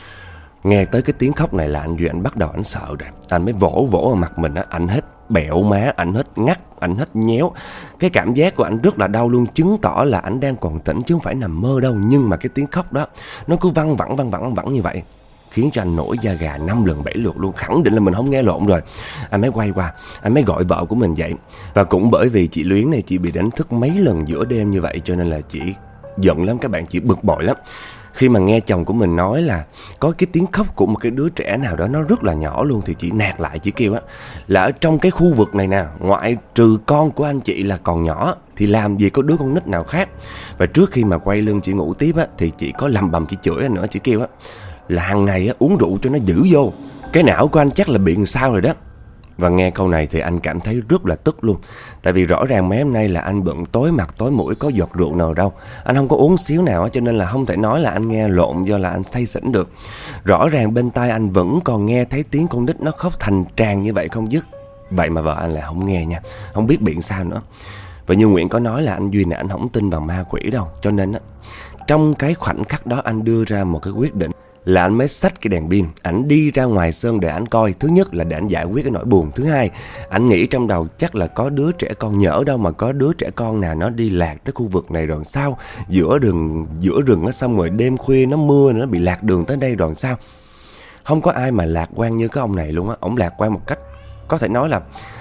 Nghe tới cái tiếng khóc này là anh Duy anh bắt đầu anh sợ rồi. Anh mới vỗ vào mặt mình á, anh hết bẹo má, anh hết ngắt, anh hết nhéo. Cái cảm giác của anh rất là đau luôn, chứng tỏ là anh đang còn tỉnh chứ không phải nằm mơ đâu. Nhưng mà cái tiếng khóc đó nó cứ văng vẳng như vậy, khiến cho anh nổi da gà 5 lần 7 lượt luôn. Khẳng định là mình không nghe lộn rồi. Anh mới quay qua, anh mới gọi vợ của mình dậy. Và cũng bởi vì chị Luyến này, chị bị đánh thức mấy lần giữa đêm như vậy, cho nên là chị giận lắm các bạn, chị bực bội lắm. Khi mà nghe chồng của mình nói là có cái tiếng khóc của một cái đứa trẻ nào đó, nó rất là nhỏ luôn, thì chị nạt lại, chị kêu á là ở trong cái khu vực này nè, ngoại trừ con của anh chị là còn nhỏ, thì làm gì có đứa con nít nào khác. Và trước khi mà quay lưng chị ngủ tiếp á, thì chị có lầm bầm chị chửi anh nữa. Chị kêu á là hàng ngày á, uống rượu cho nó dữ vô, cái não của anh chắc là bị làm sao rồi đó. Và nghe câu này thì anh cảm thấy rất là tức luôn. Tại vì rõ ràng mấy hôm nay là anh bận tối mặt tối mũi, có giọt rượu nào đâu, anh không có uống xíu nào, cho nên là không thể nói là anh nghe lộn do là anh say xỉn được. Rõ ràng bên tai anh vẫn còn nghe thấy tiếng con nít nó khóc thành tràng như vậy không dứt. Vậy mà vợ anh lại không nghe nha, không biết biện sao nữa. Và như Nguyễn có nói là anh Duy này anh không tin vào ma quỷ đâu, cho nên á, trong cái khoảnh khắc đó anh đưa ra một cái quyết định là anh mới xách cái đèn pin, ảnh đi ra ngoài sân để ảnh coi. Thứ nhất là để ảnh giải quyết cái nỗi buồn. Thứ hai, ảnh nghĩ trong đầu chắc là có đứa trẻ con, nhỡ đâu mà có đứa trẻ con nào nó đi lạc tới khu vực này rồi sao, giữa rừng á, xong rồi đêm khuya nó mưa nó bị lạc đường tới đây rồi sao. Không có ai mà lạc quan như cái ông này luôn á. Ổng lạc quan một cách có thể nói là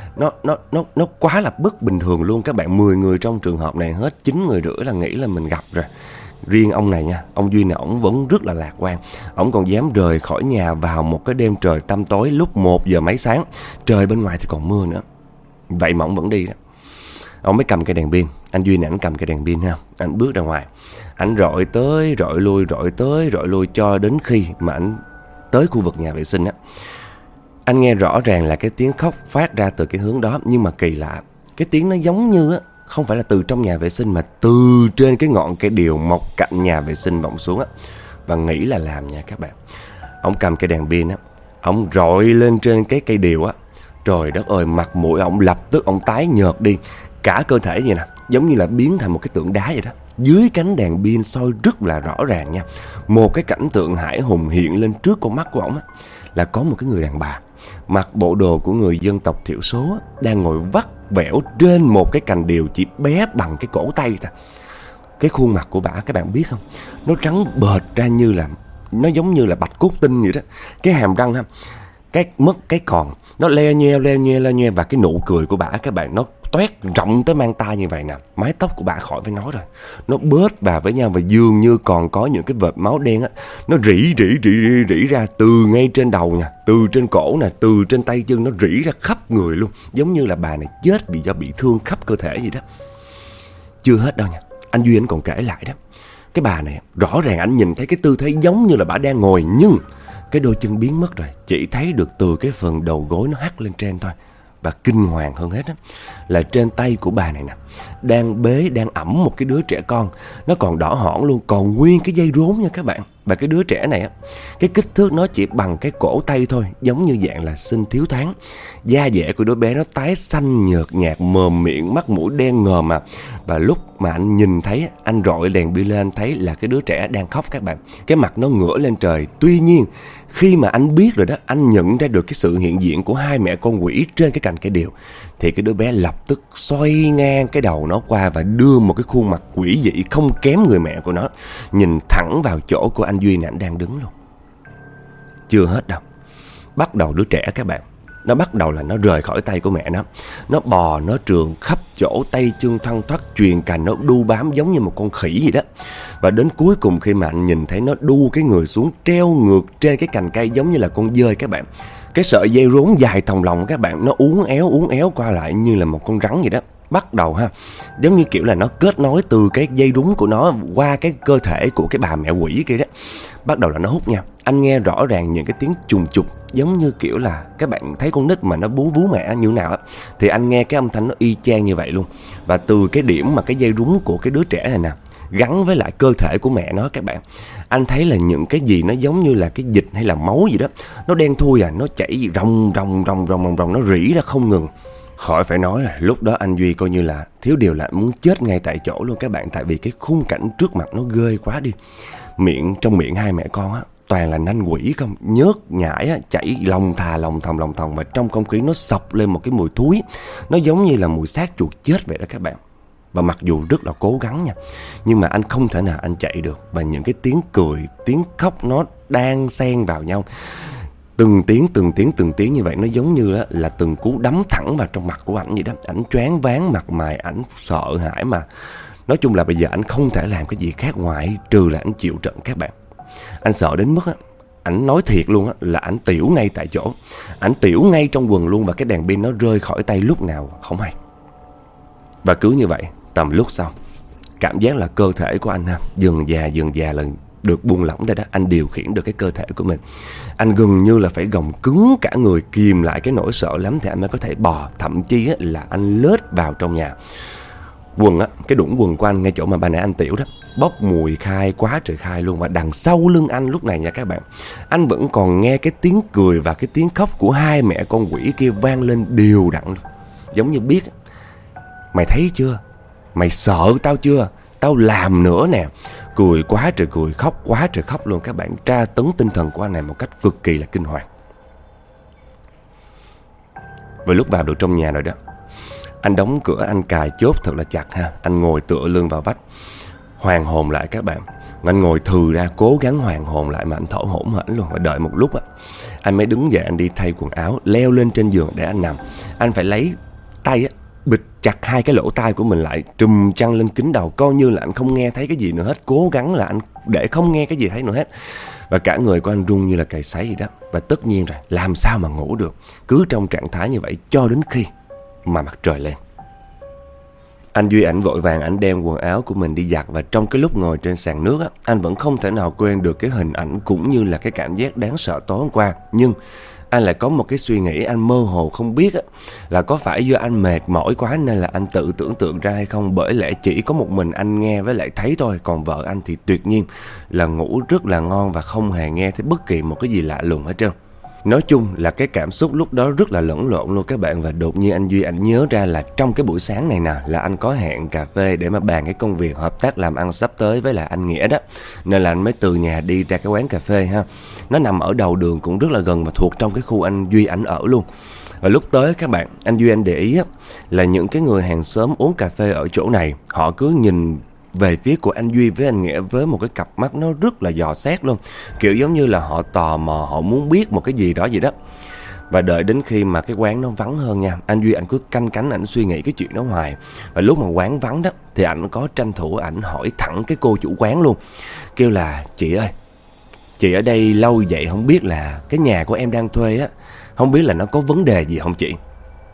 nó quá là bất bình thường luôn các bạn. 10 người trong trường hợp này hết 9 người rưỡi là nghĩ là mình gặp rồi. Riêng ông này nha, ông Duy này ổng vẫn rất là lạc quan. Ổng còn dám rời khỏi nhà vào một cái đêm trời tăm tối lúc 1 giờ mấy sáng, trời bên ngoài thì còn mưa nữa. Vậy mà ổng vẫn đi đó. Ông mới cầm cái đèn pin. Anh Duy này ảnh cầm cái đèn pin ha, anh bước ra ngoài, ảnh rọi tới rọi lui, rọi tới rọi lui, cho đến khi mà ảnh tới khu vực nhà vệ sinh á. Anh nghe rõ ràng là cái tiếng khóc phát ra từ cái hướng đó. Nhưng mà kỳ lạ, cái tiếng nó giống như á, không phải là từ trong nhà vệ sinh, mà từ trên cái ngọn cây điều mọc cạnh nhà vệ sinh vọng xuống á. Và nghĩ là làm nha các bạn. Ông cầm cái đèn pin á, ông rọi lên trên cái cây điều á. Trời đất ơi, mặt mũi ông lập tức ông tái nhợt đi, cả cơ thể vậy nè, giống như là biến thành một cái tượng đá vậy đó. Dưới cánh đèn pin soi rất là rõ ràng nha. Một cái cảnh tượng hãi hùng hiện lên trước con mắt của ông á, là có một cái người đàn bà mặc bộ đồ của người dân tộc thiểu số á, đang ngồi vắt vẻo trên một cái cành điều chỉ bé bằng cái cổ tay thôi. Cái khuôn mặt của bả các bạn biết không, nó trắng bệch ra như là, nó giống như là bạch cốt tinh vậy đó. Cái hàm răng ha, cái mất cái còn nó le nhe, và cái nụ cười của bả các bạn, nó toét rộng tới mang tai như vậy nè. Mái tóc của bả khỏi phải nói rồi, nó bết vào với nhau, và dường như còn có những cái vệt máu đen á, nó rỉ ra từ ngay trên đầu nè, từ trên cổ nè, từ trên tay chân, nó rỉ ra khắp người luôn, giống như là bà này chết do bị thương khắp cơ thể vậy đó. Chưa hết đâu nha, anh Duy anh còn kể lại đó, cái bà này rõ ràng anh nhìn thấy cái tư thế giống như là bà đang ngồi, nhưng cái đôi chân biến mất rồi, chỉ thấy được từ cái phần đầu gối nó hắt lên trên thôi. Và kinh hoàng hơn hết á, là trên tay của bà này nè, đang ẵm một cái đứa trẻ con, nó còn đỏ hỏn luôn, còn nguyên cái dây rốn nha các bạn. Và cái đứa trẻ này á, cái kích thước nó chỉ bằng cái cổ tay thôi, giống như dạng là xinh thiếu thoáng. Da dẻ của đứa bé nó tái xanh nhợt nhạt, mồm miệng mắt mũi đen ngòm mà. Và lúc mà anh nhìn thấy, anh rọi đèn pin lên, anh thấy là cái đứa trẻ đang khóc các bạn. Cái mặt nó ngửa lên trời. Tuy nhiên khi mà anh biết rồi đó, anh nhận ra được cái sự hiện diện của hai mẹ con quỷ trên cái cành cây điều, thì cái đứa bé lập tức xoay ngang cái đầu nó qua và đưa một cái khuôn mặt quỷ dị không kém người mẹ của nó, nhìn thẳng vào chỗ của anh Duy này, anh đang đứng luôn. Chưa hết đâu. Bắt đầu đứa trẻ các bạn, nó bắt đầu là nó rời khỏi tay của mẹ nó bò, nó trườn khắp chỗ, tay chân thoăn thoắt, chuyền cành, nó đu bám giống như một con khỉ gì đó. Và đến cuối cùng khi mà anh nhìn thấy nó đu cái người xuống, treo ngược trên cái cành cây giống như là con dơi các bạn. Cái sợi dây rốn dài thòng lọng các bạn, nó uốn éo qua lại như là một con rắn vậy đó. Bắt đầu ha, giống như kiểu là nó kết nối từ cái dây rúng của nó qua cái cơ thể của cái bà mẹ quỷ kia đó. Bắt đầu là nó hút nha. Anh nghe rõ ràng những cái tiếng trùng trục, giống như kiểu là các bạn thấy con nít mà nó bú vú mẹ như nào á, thì anh nghe cái âm thanh nó y chang như vậy luôn. Và từ cái điểm mà cái dây rúng của cái đứa trẻ này nè gắn với lại cơ thể của mẹ nó các bạn, anh thấy là những cái gì nó giống như là cái dịch hay là máu gì đó, nó đen thui à, nó chảy ròng, nó rỉ ra không ngừng. Khỏi phải nói là lúc đó anh Duy coi như là thiếu điều là muốn chết ngay tại chỗ luôn các bạn. Tại vì cái khung cảnh trước mặt nó ghê quá đi. Trong miệng hai mẹ con á toàn là nanh quỷ không, nhớt nhãi á, chảy lòng thòng. Và trong không khí nó sộc lên một cái mùi thúi, nó giống như là mùi xác chuột chết vậy đó các bạn. Và mặc dù rất là cố gắng nha, nhưng mà anh không thể nào anh chạy được. Và những cái tiếng cười, tiếng khóc nó đang xen vào nhau, từng tiếng như vậy, nó giống như là từng cú đấm thẳng vào trong mặt của ảnh vậy đó. Ảnh choáng váng, mặt mày ảnh sợ hãi, mà nói chung là bây giờ ảnh không thể làm cái gì khác ngoài trừ là ảnh chịu trận các bạn. Anh sợ đến mức á, ảnh nói thiệt luôn á, là ảnh tiểu ngay tại chỗ, ảnh tiểu ngay trong quần luôn. Và cái đèn pin nó rơi khỏi tay lúc nào không hay. Và cứ như vậy, tầm lúc sau, cảm giác là cơ thể của anh dần dà là được buông lỏng ra đó. Anh điều khiển được cái cơ thể của mình. Anh gần như là phải gồng cứng cả người, kìm lại cái nỗi sợ lắm thì anh mới có thể bò. Thậm chí là anh lết vào trong nhà. Quần á, cái đũng quần của anh ngay chỗ mà ban nãy anh tiểu đó, bốc mùi khai quá trời khai luôn. Và đằng sau lưng anh lúc này nha các bạn, anh vẫn còn nghe cái tiếng cười và cái tiếng khóc của hai mẹ con quỷ kia vang lên đều đặn luôn. Giống như biết, mày thấy chưa, mày sợ tao chưa, tao làm nữa nè. Cười quá trời cười, khóc quá trời khóc luôn các bạn. Tra tấn tinh thần của anh này một cách cực kỳ là kinh hoàng. Và lúc vào được trong nhà rồi đó, anh đóng cửa, anh cài chốt thật là chặt ha. Anh ngồi tựa lưng vào vách, hoàn hồn lại các bạn. Anh ngồi thừ ra, cố gắng hoàn hồn lại mà anh thở hổn hển luôn. Và đợi một lúc á, anh mới đứng dậy, anh đi thay quần áo, leo lên trên giường để anh nằm. Anh phải lấy tay á bịt chặt hai cái lỗ tai của mình lại, trùm chăn lên kín đầu, coi như là anh không nghe thấy cái gì nữa hết. Cố gắng là anh để không nghe cái gì thấy nữa hết. Và cả người của anh run như là cày sấy vậy đó. Và tất nhiên rồi, làm sao mà ngủ được, cứ trong trạng thái như vậy cho đến khi mà mặt trời lên. Anh Duy ảnh vội vàng ảnh đem quần áo của mình đi giặt. Và trong cái lúc ngồi trên sàn nước á, anh vẫn không thể nào quên được cái hình ảnh cũng như là cái cảm giác đáng sợ tối hôm qua. Nhưng anh lại có một cái suy nghĩ, anh mơ hồ không biết á, là có phải do anh mệt mỏi quá nên là anh tự tưởng tượng ra hay không. Bởi lẽ chỉ có một mình anh nghe với lại thấy thôi. Còn vợ anh thì tuyệt nhiên là ngủ rất là ngon và không hề nghe thấy bất kỳ một cái gì lạ lùng hết trơn. Nói chung là cái cảm xúc lúc đó rất là lẫn lộn luôn các bạn. Và đột nhiên anh Duy ảnh nhớ ra là trong cái buổi sáng này nè, là anh có hẹn cà phê để mà bàn cái công việc hợp tác làm ăn sắp tới với lại anh Nghĩa đó. Nên là anh mới từ nhà đi ra cái quán cà phê ha. Nó nằm ở đầu đường cũng rất là gần và thuộc trong cái khu anh Duy ảnh ở luôn. Và lúc tới các bạn, anh Duy anh để ý á, là những cái người hàng xóm uống cà phê ở chỗ này, họ cứ nhìn về phía của anh Duy với anh Nghĩa với một cái cặp mắt nó rất là dò xét luôn. Kiểu giống như là họ tò mò, họ muốn biết một cái gì đó vậy đó. Và đợi đến khi mà cái quán nó vắng hơn nha, anh Duy anh cứ canh cánh ảnh suy nghĩ cái chuyện đó hoài. Và lúc mà quán vắng đó thì ảnh có tranh thủ ảnh hỏi thẳng cái cô chủ quán luôn. Kêu là: chị ơi, chị ở đây lâu vậy không biết là cái nhà của em đang thuê á, không biết là nó có vấn đề gì không chị?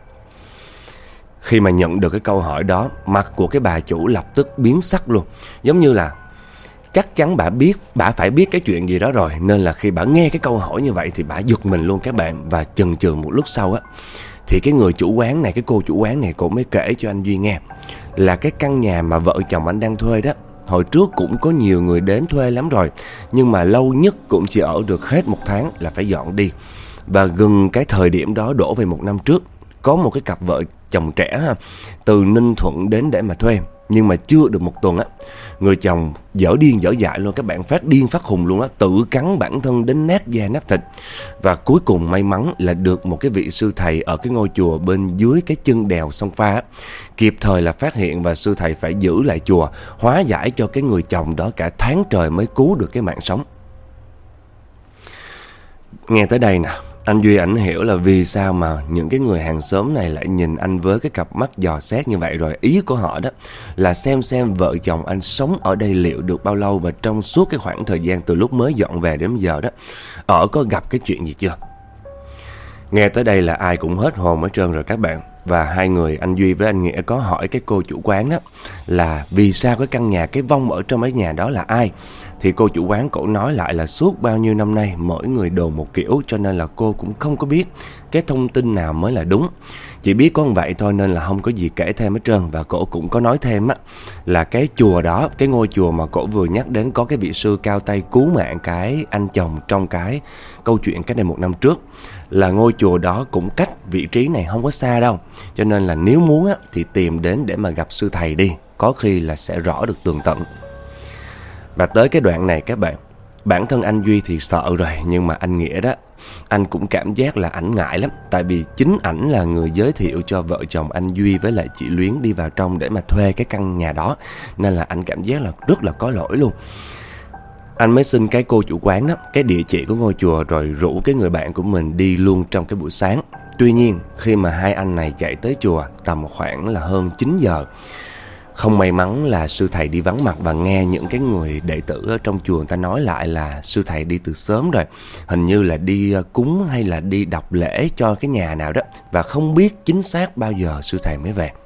Khi mà nhận được cái câu hỏi đó, mặt của cái bà chủ lập tức biến sắc luôn. Giống như là chắc chắn bà phải biết cái chuyện gì đó rồi. Nên là khi bà nghe cái câu hỏi như vậy thì bà giật mình luôn các bạn. Và chần chừ một lúc sau á, thì cái người chủ quán này, cái cô chủ quán này, cô mới kể cho anh Duy nghe là cái căn nhà mà vợ chồng anh đang thuê đó, Hồi trước cũng có nhiều người đến thuê lắm rồi, nhưng mà lâu nhất cũng chỉ ở được hết 1 tháng là phải dọn đi. Và gần cái thời điểm đó đổ về 1 năm trước, có một cái cặp vợ chồng trẻ từ Ninh Thuận đến để mà thuê. Nhưng mà chưa được 1 tuần á, người chồng dở điên dở dại luôn, các bạn, phát điên phát khùng luôn á, tự cắn bản thân đến nát da nát thịt. Và cuối cùng may mắn là được một cái vị sư thầy ở cái ngôi chùa bên dưới cái chân đèo sông Pha á, kịp thời là phát hiện, và sư thầy phải giữ lại chùa, hóa giải cho cái người chồng đó cả tháng trời mới cứu được cái mạng sống. Nghe tới đây nè, anh Duy ảnh hiểu là vì sao mà những cái người hàng xóm này lại nhìn anh với cái cặp mắt dò xét như vậy rồi. Ý của họ đó là xem vợ chồng anh sống ở đây liệu được bao lâu, và trong suốt cái khoảng thời gian từ lúc mới dọn về đến giờ đó, có gặp cái chuyện gì chưa. Nghe tới đây là ai cũng hết hồn hết trơn rồi các bạn. Và hai người, anh Duy với anh Nghĩa, có hỏi cái cô chủ quán đó là vì sao cái căn nhà, cái vong ở trong cái nhà đó là ai. Thì cô chủ quán cổ nói lại là suốt bao nhiêu năm nay mỗi người đồn một kiểu, cho nên là cô cũng không có biết cái thông tin nào mới là đúng. Chỉ biết có vậy thôi nên là không có gì kể thêm hết trơn. Và cổ cũng có nói thêm á là cái chùa đó, cái ngôi chùa mà cổ vừa nhắc đến, có cái vị sư cao tay cứu mạng cái anh chồng trong cái câu chuyện cách đây 1 năm trước, là ngôi chùa đó cũng cách vị trí này không có xa đâu. Cho nên là nếu muốn á thì tìm đến để mà gặp sư thầy đi, có khi là sẽ rõ được tường tận. Và tới cái đoạn này các bạn, bản thân anh Duy thì sợ rồi, nhưng mà anh Nghĩa đó, anh cũng cảm giác là ảnh ngại lắm. Tại vì chính ảnh là người giới thiệu cho vợ chồng anh Duy với lại chị Luyến đi vào trong để mà thuê cái căn nhà đó, nên là anh cảm giác là rất là có lỗi luôn. Anh mới xin cái cô chủ quán đó cái địa chỉ của ngôi chùa, rồi rủ cái người bạn của mình đi luôn trong cái buổi sáng. Tuy nhiên khi mà hai anh này chạy tới chùa tầm khoảng là hơn 9 giờ, không may mắn là sư thầy đi vắng mặt, và nghe những cái người đệ tử ở trong chùa người ta nói lại là sư thầy đi từ sớm rồi, hình như là đi cúng hay là đi đọc lễ cho cái nhà nào đó, và không biết chính xác bao giờ sư thầy mới về.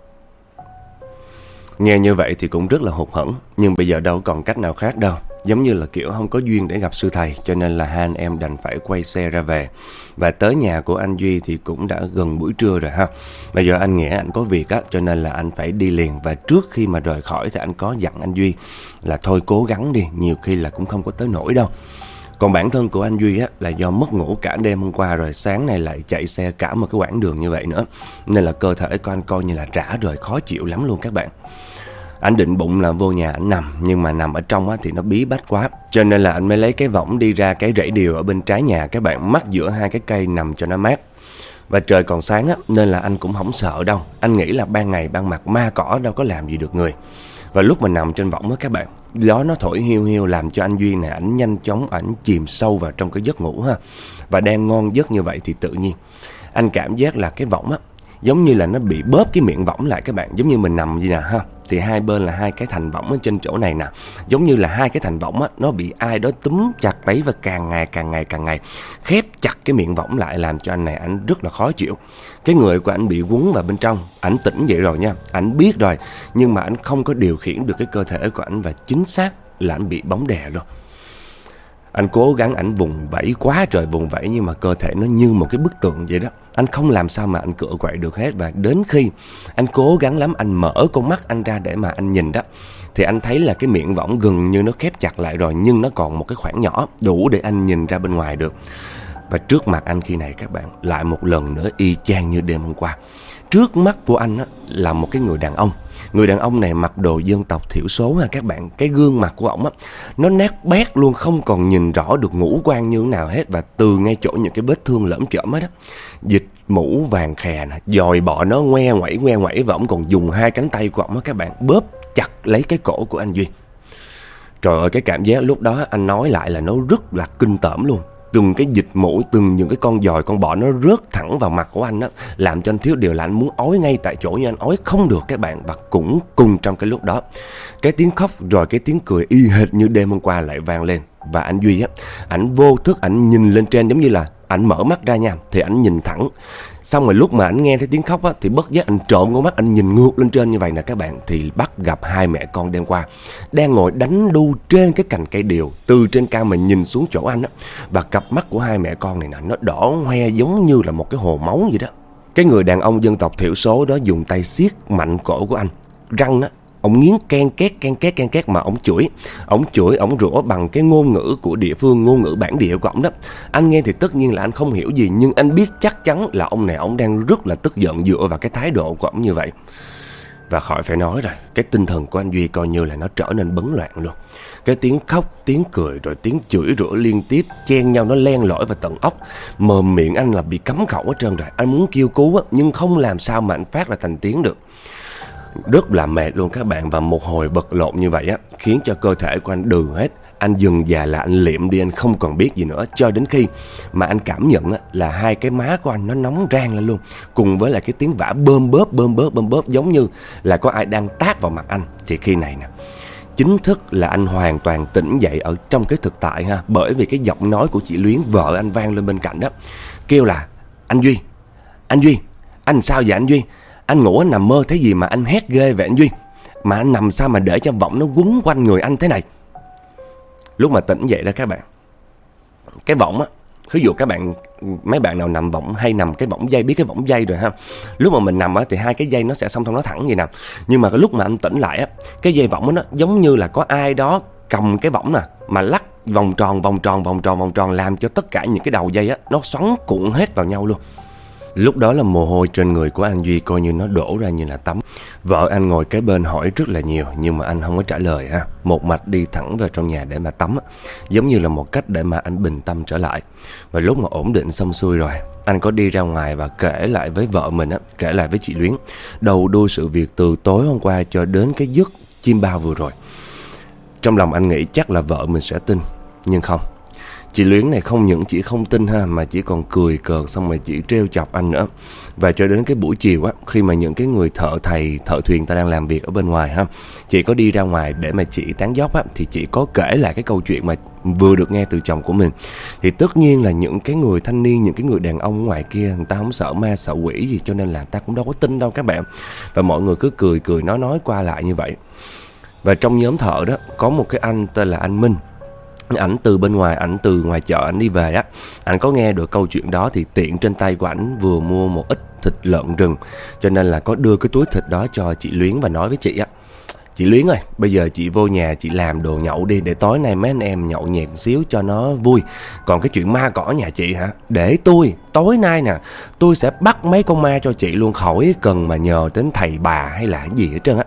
Nghe như vậy thì cũng rất là hụt hẫng, nhưng bây giờ đâu còn cách nào khác đâu. Giống như là kiểu không có duyên để gặp sư thầy, cho nên là hai anh em đành phải quay xe ra về. Và tới nhà của anh Duy thì cũng đã gần buổi trưa rồi ha. Bây giờ anh Nghĩa anh có việc á, cho nên là anh phải đi liền. Và trước khi mà rời khỏi thì anh có dặn anh Duy là thôi cố gắng đi, nhiều khi là cũng không có tới nỗi đâu. Còn bản thân của anh Duy á, là do mất ngủ cả đêm hôm qua, rồi sáng nay lại chạy xe cả một cái quãng đường như vậy nữa, nên là cơ thể của anh coi như là rã rời, khó chịu lắm luôn các bạn. Anh định bụng là vô nhà anh nằm, nhưng mà nằm ở trong á thì nó bí bách quá, cho nên là anh mới lấy cái võng đi ra cái rễ điều ở bên trái nhà các bạn, mắc giữa hai cái cây nằm cho nó mát. Và trời còn sáng á, nên là anh cũng không sợ đâu. Anh nghĩ là ban ngày ban mặt ma cỏ đâu có làm gì được người. Và lúc mà nằm trên võng á các bạn, gió nó thổi hiu hiu làm cho anh Duy này ảnh nhanh chóng ảnh chìm sâu vào trong cái giấc ngủ ha. Và đang ngon giấc như vậy thì tự nhiên anh cảm giác là cái võng á giống như là nó bị bóp cái miệng võng lại các bạn, giống như mình nằm gì nè ha, thì hai bên là hai cái thành võng ở trên chỗ này nè, giống như là hai cái thành võng á nó bị ai đó túm chặt lấy, và càng ngày khép chặt cái miệng võng lại, làm cho anh này ảnh rất là khó chịu. Cái người của ảnh bị quấn vào bên trong, ảnh tỉnh vậy rồi nha, ảnh biết rồi, nhưng mà ảnh không có điều khiển được cái cơ thể của ảnh, và chính xác là ảnh bị bóng đè rồi. Anh cố gắng ảnh vùng vẫy quá trời vùng vẫy, nhưng mà cơ thể nó như một cái bức tượng vậy đó. Anh không làm sao mà anh cựa quậy được hết. Và đến khi anh cố gắng lắm, anh mở con mắt anh ra để mà anh nhìn đó, thì anh thấy là cái miệng võng gần như nó khép chặt lại rồi, nhưng nó còn một cái khoảng nhỏ đủ để anh nhìn ra bên ngoài được. Và trước mặt anh khi này các bạn, lại một lần nữa y chang như đêm hôm qua. Trước mắt của anh á, là một cái người đàn ông. Người đàn ông này mặc đồ dân tộc thiểu số ha các bạn. Cái gương mặt của ổng á, nó nát bét luôn, không còn nhìn rõ được ngũ quan như thế nào hết. Và từ ngay chỗ những cái vết thương lởm chởm hết á, dịch mũ vàng khè nè, dòi bọ nó ngoe ngoẩy, và ổng còn dùng hai cánh tay của ổng á các bạn, bóp chặt lấy cái cổ của anh Duy. Trời ơi, cái cảm giác lúc đó anh nói lại là nó rất là kinh tởm luôn. Từng cái dịch mũi, từng những cái con dòi, con bọ nó rớt thẳng vào mặt của anh á, làm cho anh thiếu điều là anh muốn ói ngay tại chỗ, nhưng anh ói không được các bạn. Và cũng cùng trong cái lúc đó, cái tiếng khóc rồi cái tiếng cười y hệt như đêm hôm qua lại vang lên. Và anh Duy á, ảnh vô thức ảnh nhìn lên trên, giống như là ảnh mở mắt ra nha, thì ảnh nhìn thẳng. Xong rồi lúc mà ảnh nghe thấy tiếng khóc á, thì bất giác ảnh trộm con mắt ảnh nhìn ngược lên trên như vậy nè các bạn, thì bắt gặp hai mẹ con đêm qua đang ngồi đánh đu trên cái cành cây điều, từ trên cao mà nhìn xuống chỗ anh á. Và cặp mắt của hai mẹ con này nè, nó đỏ hoe giống như là một cái hồ máu vậy đó. Cái người đàn ông dân tộc thiểu số đó dùng tay siết mạnh cổ của anh, răng á Ông nghiến ken két mà ông chửi, ông rủa bằng cái ngôn ngữ của địa phương, ngôn ngữ bản địa của ông đó. Anh nghe thì tất nhiên là anh không hiểu gì, nhưng anh biết chắc chắn là ông này ông đang rất là tức giận dựa vào cái thái độ của ông như vậy. Và khỏi phải nói rồi, cái tinh thần của anh Duy coi như là nó trở nên bấn loạn luôn. Cái tiếng khóc, tiếng cười rồi tiếng chửi rủa liên tiếp chen nhau, nó len lỏi vào tận óc. Mồm miệng anh là bị cấm khẩu hết trơn rồi. Anh muốn kêu cứu á, nhưng không làm sao mà anh phát ra thành tiếng được. Rất là mệt luôn các bạn. Và một hồi vật lộn như vậy á, khiến cho cơ thể của anh đừ hết. Anh dừng dà là anh liệm đi, anh không còn biết gì nữa. Cho đến khi mà anh cảm nhận á, là hai cái má của anh nó nóng rang lên luôn. Cùng với lại cái tiếng vả bơm bóp giống như là có ai đang tát vào mặt anh. Thì khi này nè, chính thức là anh hoàn toàn tỉnh dậy ở trong cái thực tại ha. Bởi vì cái giọng nói của chị Luyến, vợ anh, vang lên bên cạnh đó, kêu là: Anh Duy, anh sao vậy anh Duy? Anh ngủ anh nằm mơ thấy gì mà anh hét ghê vậy anh Duy? Mà anh nằm sao mà để cho võng nó quấn quanh người anh thế này? Lúc mà tỉnh dậy đó các bạn, cái võng á, ví dụ các bạn, mấy bạn nào nằm võng hay nằm cái võng dây, biết cái võng dây rồi ha. Lúc mà mình nằm á thì hai cái dây nó sẽ song song, nó thẳng vậy nè. Nhưng mà cái lúc mà anh tỉnh lại á, cái dây võng á, nó giống như là có ai đó cầm cái võng nè mà lắc vòng tròn làm cho tất cả những cái đầu dây á nó xoắn cuộn hết vào nhau luôn. Lúc đó là mồ hôi trên người của anh Duy coi như nó đổ ra như là tắm. Vợ anh ngồi kế bên hỏi rất là nhiều, nhưng mà anh không có trả lời ha. Một mạch đi thẳng vào trong nhà để mà tắm, giống như là một cách để mà anh bình tâm trở lại. Và lúc mà ổn định xong xuôi rồi, anh có đi ra ngoài và kể lại với vợ mình á, kể lại với chị Luyến đầu đuôi sự việc từ tối hôm qua cho đến cái giấc chim bao vừa rồi. Trong lòng anh nghĩ chắc là vợ mình sẽ tin, nhưng không. Chị Luyến này không những chỉ không tin ha, mà chỉ còn cười cợt, xong rồi chỉ trêu chọc anh nữa. Và cho đến cái buổi chiều á, khi mà những cái người thợ thuyền ta đang làm việc ở bên ngoài ha, chị có đi ra ngoài để mà chị tán dóc á, thì chị có kể lại cái câu chuyện mà vừa được nghe từ chồng của mình. Thì tất nhiên là những cái người thanh niên, những cái người đàn ông ngoài kia, người ta không sợ ma sợ quỷ gì, cho nên là người ta cũng đâu có tin đâu các bạn. Và mọi người cứ cười nói qua lại như vậy. Và trong nhóm thợ đó có một cái anh tên là anh Minh. Ảnh từ bên ngoài, ảnh từ ngoài chợ ảnh đi về á, ảnh có nghe được câu chuyện đó thì tiện trên tay của ảnh vừa mua một ít thịt lợn rừng, cho nên là có đưa cái túi thịt đó cho chị Luyến và nói với chị á: Chị Luyến ơi, bây giờ chị vô nhà chị làm đồ nhậu đi, để tối nay mấy anh em nhậu nhẹt xíu cho nó vui. Còn cái chuyện ma cỏ nhà chị hả, để tôi, tối nay nè, tôi sẽ bắt mấy con ma cho chị luôn, khỏi cần mà nhờ đến thầy bà hay là gì hết trơn á.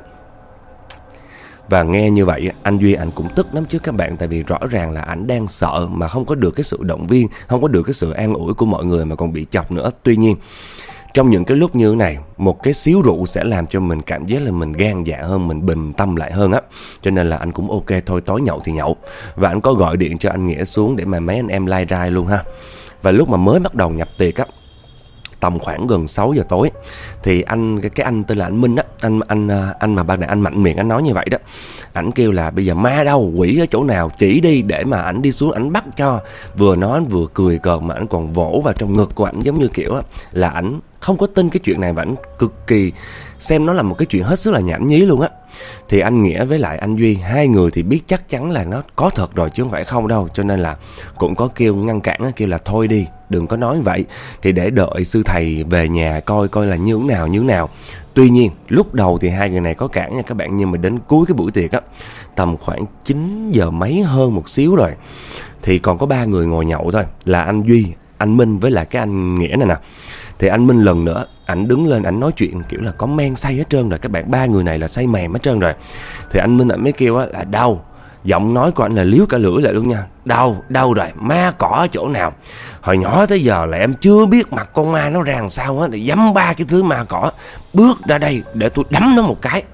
Và nghe như vậy anh Duy anh cũng tức lắm chứ các bạn. Tại vì rõ ràng là ảnh đang sợ mà không có được cái sự động viên, không có được cái sự an ủi của mọi người mà còn bị chọc nữa. Tuy nhiên trong những cái lúc như thế này, một cái xíu rượu sẽ làm cho mình cảm giác là mình gan dạ hơn, mình bình tâm lại hơn á. Cho nên là anh cũng ok thôi, tối nhậu thì nhậu. Và anh có gọi điện cho anh Nghĩa xuống để mà mấy anh em lai rai luôn ha. Và lúc mà mới bắt đầu nhập tiệc á, tầm khoảng gần 6 giờ tối, thì cái anh tên là anh Minh á, anh mà ban nãy anh mạnh miệng anh nói như vậy đó. Ảnh kêu là bây giờ ma đâu, quỷ ở chỗ nào, chỉ đi để mà ảnh đi xuống ảnh bắt cho. Vừa nói vừa cười cợt mà ảnh còn vỗ vào trong ngực của ảnh, giống như kiểu á là ảnh không có tin cái chuyện này và ảnh cực kỳ xem nó là một cái chuyện hết sức là nhảm nhí luôn á. Thì anh Nghĩa với lại anh Duy, hai người thì biết chắc chắn là nó có thật rồi chứ không phải không đâu, cho nên là cũng có kêu ngăn cản, kêu là thôi đi, đừng có nói vậy, thì để đợi sư thầy về nhà coi là như thế nào. Tuy nhiên lúc đầu thì hai người này có cản nha các bạn, nhưng mà đến cuối cái buổi tiệc á, tầm khoảng 9 giờ mấy hơn một xíu rồi, thì còn có 3 người ngồi nhậu thôi, là anh Duy, anh Minh với lại cái anh Nghĩa này nè. Thì anh Minh lần nữa ảnh đứng lên ảnh nói chuyện kiểu là có men say hết trơn rồi các bạn, 3 người này là say mềm hết trơn rồi. Thì anh Minh ảnh mới kêu á là đau, giọng nói của anh là liếu cả lưỡi lại luôn nha. Đau rồi, ma cỏ ở chỗ nào? Hồi nhỏ tới giờ là em chưa biết mặt con ma nó ra làm sao á, để dám 3 cái thứ ma cỏ bước ra đây để tôi đấm nó một cái.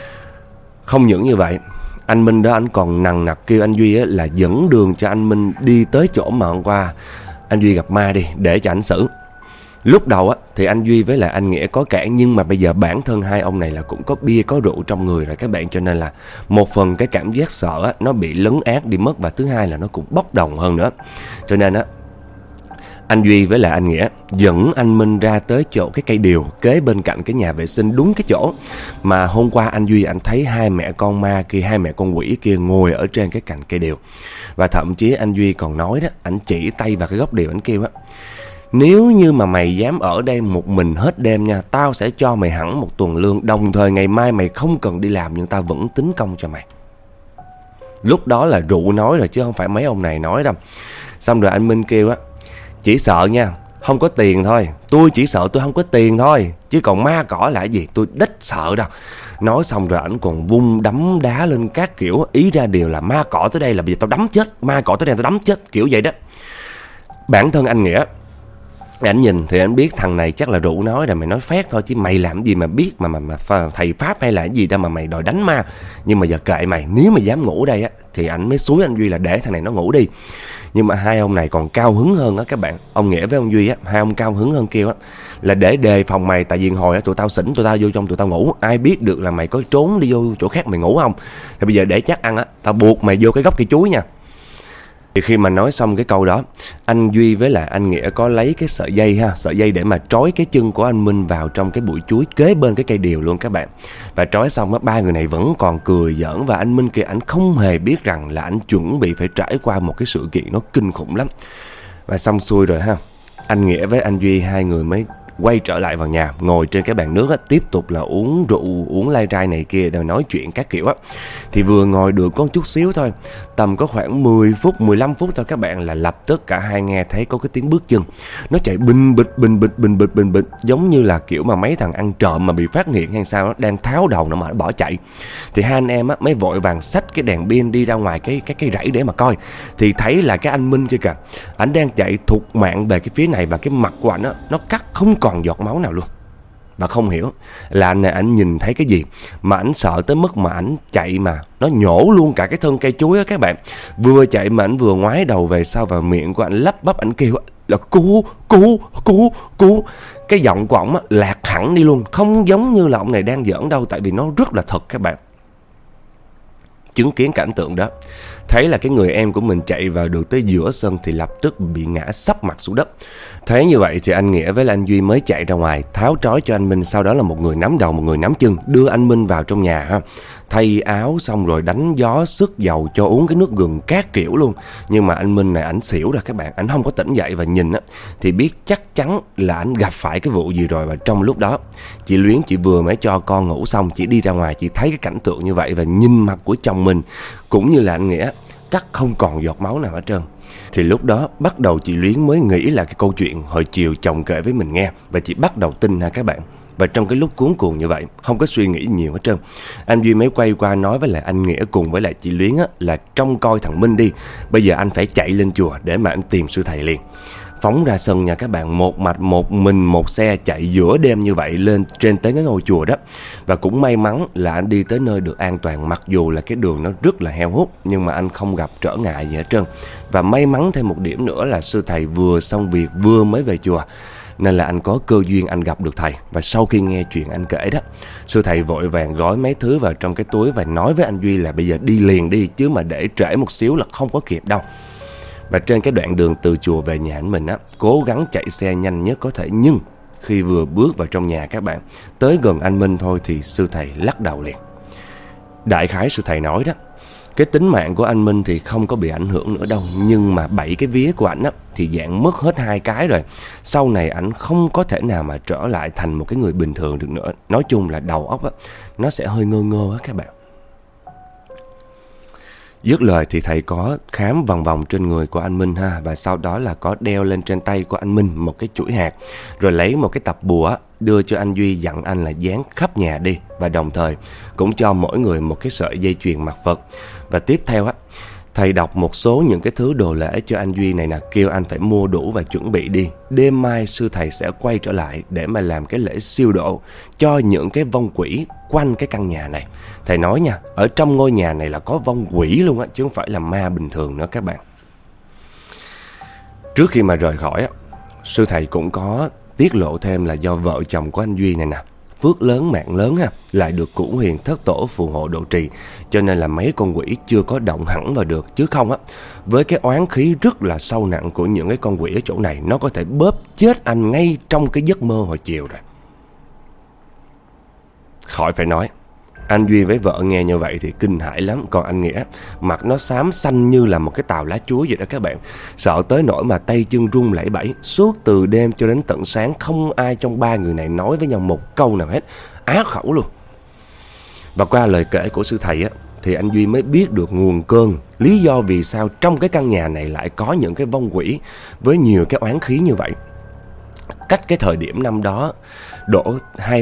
Không những như vậy, anh Minh đó anh còn nằng nặc kêu anh Duy á là dẫn đường cho anh Minh đi tới chỗ mà hôm qua anh Duy gặp ma đi, để cho ảnh xử. Lúc đầu á thì anh Duy với lại anh Nghĩa có cản, nhưng mà bây giờ bản thân hai ông này là cũng có bia có rượu trong người rồi các bạn, cho nên là một phần cái cảm giác sợ á nó bị lấn át đi mất, và thứ hai là nó cũng bốc đồng hơn nữa. Cho nên á anh Duy với lại anh Nghĩa dẫn anh Minh ra tới chỗ cái cây điều kế bên cạnh cái nhà vệ sinh, đúng cái chỗ mà hôm qua anh Duy anh thấy hai mẹ con ma kia, hai mẹ con quỷ kia ngồi ở trên cái cành cây điều. Và thậm chí anh Duy còn nói đó, anh chỉ tay vào cái gốc điều, anh kêu á: Nếu như mà mày dám ở đây một mình hết đêm nha, tao sẽ cho mày hẳn 1 tuần lương. Đồng thời ngày mai mày không cần đi làm nhưng tao vẫn tính công cho mày. Lúc đó là rượu nói rồi chứ không phải mấy ông này nói đâu. Xong rồi anh Minh kêu á, chỉ sợ nha, không có tiền thôi. Tôi chỉ sợ tôi không có tiền thôi, chứ còn ma cỏ là cái gì tôi đếch sợ đâu. Nói xong rồi ảnh còn vung đấm đá lên các kiểu. Ý ra điều là ma cỏ tới đây là bây giờ tao đấm chết, ma cỏ tới đây tao đấm chết, kiểu vậy đó. Bản thân anh Nghĩa, ảnh nhìn thì anh biết thằng này chắc là rượu nói rồi, mày nói phét thôi chứ mày làm gì mà biết mà thầy pháp hay là cái gì đâu mà mày đòi đánh ma. Nhưng mà giờ kệ mày, nếu mà dám ngủ đây á thì ảnh mới xúi anh Duy là để thằng này nó ngủ đi. Nhưng mà hai ông này còn cao hứng hơn á các bạn. Ông Nghĩa với ông Duy á, hai ông cao hứng hơn kêu á là để đề phòng mày, tại vì hồi á tụi tao xỉn, tụi tao vô trong tụi tao ngủ, ai biết được là mày có trốn đi vô chỗ khác mày ngủ không. Thì bây giờ để chắc ăn á, tao buộc mày vô cái góc cây chuối nha. Thì khi mà nói xong cái câu đó, anh Duy với lại anh Nghĩa có lấy cái sợi dây để mà trói cái chân của anh Minh vào trong cái bụi chuối kế bên cái cây điều luôn các bạn. Và trói xong á, ba người này vẫn còn cười giỡn, và anh Minh kia anh không hề biết rằng là anh chuẩn bị phải trải qua một cái sự kiện nó kinh khủng lắm. Và xong xuôi rồi ha, anh Nghĩa với anh Duy hai người mới quay trở lại vào nhà, ngồi trên cái bàn nước á, tiếp tục là uống rượu, uống lai rai này kia, rồi nói chuyện các kiểu á. Thì vừa ngồi được có chút xíu thôi, tầm có khoảng 10 phút, 15 phút thôi các bạn, là lập tức cả hai nghe thấy có cái tiếng bước chân. Nó chạy bình bịch, giống như là kiểu mà mấy thằng ăn trộm mà bị phát hiện hay sao, nó đang tháo đầu nó mà nó bỏ chạy. Thì hai anh em á mới vội vàng xách cái đèn pin đi ra ngoài cái rẫy để mà coi. Thì thấy là cái anh Minh kia kìa, ảnh đang chạy thục mạng về cái phía này, và cái mặt của ảnh á, nó cắt không còn giọt máu nào luôn. Và không hiểu là anh này ảnh nhìn thấy cái gì mà ảnh sợ tới mức mà ảnh chạy mà nó nhổ luôn cả cái thân cây chuối á các bạn. Vừa chạy mà ảnh vừa ngoái đầu về sau, và miệng của ảnh lắp bắp, ảnh kêu là cứu. Cái giọng của ổng lạc hẳn đi luôn, không giống như là ông này đang giỡn đâu, tại vì nó rất là thật các bạn. Chứng kiến cảnh tượng đó, thấy là cái người em của mình chạy vào được tới giữa sân thì lập tức bị ngã sấp mặt xuống đất. Thấy như vậy thì anh Nghĩa với anh Duy mới chạy ra ngoài, tháo trói cho anh Minh, sau đó là một người nắm đầu, một người nắm chân, đưa anh Minh vào trong nhà ha. Thay áo xong rồi đánh gió sức dầu, cho uống cái nước gừng các kiểu luôn. Nhưng mà anh Minh này ảnh xỉu rồi các bạn, ảnh không có tỉnh dậy, và nhìn á thì biết chắc chắn là ảnh gặp phải cái vụ gì rồi. Và trong lúc đó chị Luyến, chị vừa mới cho con ngủ xong, chị đi ra ngoài, chị thấy cái cảnh tượng như vậy và nhìn mặt của chồng mình cũng như là anh Nghĩa cắt không còn giọt máu nào hết trơn. Thì lúc đó bắt đầu chị Luyến mới nghĩ là cái câu chuyện hồi chiều chồng kể với mình nghe, và chị bắt đầu tin ha các bạn. Và trong cái lúc cuống cuồng như vậy, không có suy nghĩ nhiều hết trơn, anh Duy mới quay qua nói với lại anh Nghĩa cùng với lại chị Luyến á, là trông coi thằng Minh đi, bây giờ anh phải chạy lên chùa để mà anh tìm sư thầy liền. Phóng ra sân nha các bạn, một mạch một mình một xe chạy giữa đêm như vậy lên trên tới cái ngôi chùa đó. Và cũng may mắn là anh đi tới nơi được an toàn, mặc dù là cái đường nó rất là heo hút, nhưng mà anh không gặp trở ngại gì hết trơn. Và may mắn thêm một điểm nữa là sư thầy vừa xong việc vừa mới về chùa, nên là anh có cơ duyên anh gặp được thầy. Và sau khi nghe chuyện anh kể đó, sư thầy vội vàng gói mấy thứ vào trong cái túi và nói với anh Duy là bây giờ đi liền đi, chứ mà để trễ một xíu là không có kịp đâu. Và trên cái đoạn đường từ chùa về nhà anh mình á, cố gắng chạy xe nhanh nhất có thể, nhưng khi vừa bước vào trong nhà các bạn, tới gần anh Minh thôi thì sư thầy lắc đầu liền. Đại khái sư thầy nói đó, cái tính mạng của anh Minh thì không có bị ảnh hưởng nữa đâu, nhưng mà 7 cái vía của ảnh á thì dạng mất hết 2 cái rồi. Sau này ảnh không có thể nào mà trở lại thành một cái người bình thường được nữa. Nói chung là đầu óc á, nó sẽ hơi ngơ ngơ á các bạn. Dứt lời thì thầy có khám vòng vòng trên người của anh Minh ha, và sau đó là có đeo lên trên tay của anh Minh một cái chuỗi hạt, rồi lấy một cái tập bùa đưa cho anh Duy, dặn anh là dán khắp nhà đi, và đồng thời cũng cho mỗi người một cái sợi dây chuyền mặt Phật. Và tiếp theo á, thầy đọc một số những cái thứ đồ lễ cho anh Duy này nè, kêu anh phải mua đủ và chuẩn bị đi. Đêm mai sư thầy sẽ quay trở lại để mà làm cái lễ siêu độ cho những cái vong quỷ quanh cái căn nhà này. Thầy nói nha, ở trong ngôi nhà này là có vong quỷ luôn á, chứ không phải là ma bình thường nữa các bạn. Trước khi mà rời khỏi á, sư thầy cũng có tiết lộ thêm là do vợ chồng của anh Duy này nè, phước lớn mạng lớn ha, lại được Cửu Huyền Thất Tổ phù hộ độ trì, cho nên là mấy con quỷ chưa có động hẳn vào được. Chứ không á, với cái oán khí rất là sâu nặng của những cái con quỷ ở chỗ này, nó có thể bóp chết anh ngay trong cái giấc mơ hồi chiều rồi. Khỏi phải nói, Anh Duy với vợ nghe như vậy thì kinh hãi lắm. Còn anh Nghĩa, mặt nó xám xanh như là một cái tàu lá chuối vậy đó các bạn. Sợ tới nỗi mà tay chân run lẩy bẩy. Suốt từ đêm cho đến tận sáng, không ai trong ba người này nói với nhau một câu nào hết, á khẩu luôn. Và qua lời kể của sư thầy á, thì anh Duy mới biết được nguồn cơn, lý do vì sao trong cái căn nhà này lại có những cái vong quỷ với nhiều cái oán khí như vậy. Cách cái thời điểm năm đó, đổ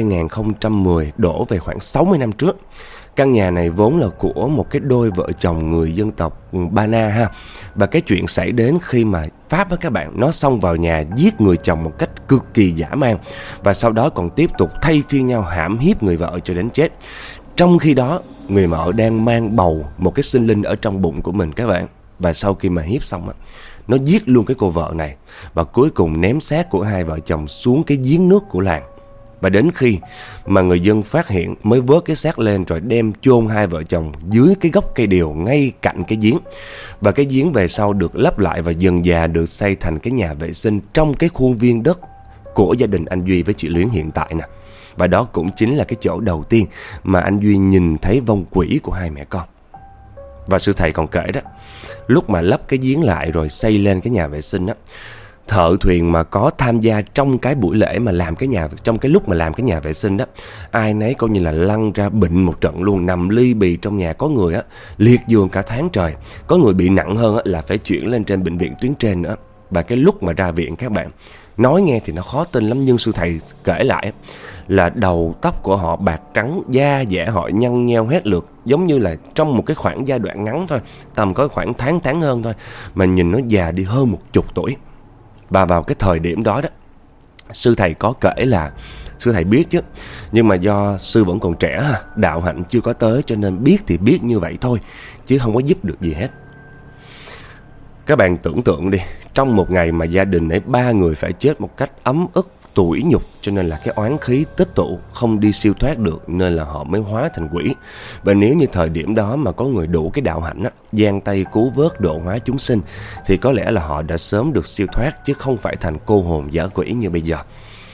2010, đổ về khoảng 60 năm trước. Căn nhà này vốn là của một cái đôi vợ chồng người dân tộc Ba Na ha. Và cái chuyện xảy đến khi mà Pháp á các bạn, nó xông vào nhà giết người chồng một cách cực kỳ dã man. Và sau đó còn tiếp tục thay phiên nhau hãm hiếp người vợ cho đến chết. Trong khi đó, người vợ đang mang bầu một cái sinh linh ở trong bụng của mình các bạn. Và sau khi mà hiếp xong á, nó giết luôn cái cô vợ này. Và cuối cùng ném xác của hai vợ chồng xuống cái giếng nước của làng. Và đến khi mà người dân phát hiện mới vớt cái xác lên rồi đem chôn hai vợ chồng dưới cái gốc cây điều ngay cạnh cái giếng. Và cái giếng về sau được lấp lại và dần dà được xây thành cái nhà vệ sinh trong cái khuôn viên đất của gia đình anh Duy với chị Luyến hiện tại nè. Và đó cũng chính là cái chỗ đầu tiên mà anh Duy nhìn thấy vong quỷ của hai mẹ con. Và sư thầy còn kể đó, lúc mà lấp cái giếng lại rồi xây lên cái nhà vệ sinh á, thợ thuyền mà có tham gia trong cái buổi lễ mà làm cái nhà, trong cái lúc mà làm cái nhà vệ sinh đó, ai nấy coi như là lăn ra bệnh một trận luôn, nằm ly bì trong nhà. Có người á liệt giường cả tháng trời, có người bị nặng hơn á là phải chuyển lên trên bệnh viện tuyến trên nữa. Và cái lúc mà ra viện các bạn, nói nghe thì nó khó tin lắm, nhưng sư thầy kể lại là đầu tóc của họ bạc trắng, da dẻ họ nhăn nheo hết lượt, giống như là trong một cái khoảng giai đoạn ngắn thôi, tầm có khoảng tháng hơn thôi, mà nhìn nó già đi hơn 10 tuổi. Và vào cái thời điểm đó đó, sư thầy có kể là sư thầy biết chứ, nhưng mà do sư vẫn còn trẻ, đạo hạnh chưa có tới, cho nên biết thì biết như vậy thôi, chứ không có giúp được gì hết. Các bạn tưởng tượng đi, trong một ngày mà gia đình ấy 3 người phải chết một cách ấm ức, tủi nhục, cho nên là cái oán khí tích tụ không đi siêu thoát được, nên là họ mới hóa thành quỷ. Và nếu như thời điểm đó mà có người đủ cái đạo hạnh á, giang tay cứu vớt độ hóa chúng sinh, thì có lẽ là họ đã sớm được siêu thoát, chứ không phải thành cô hồn dã quỷ như bây giờ.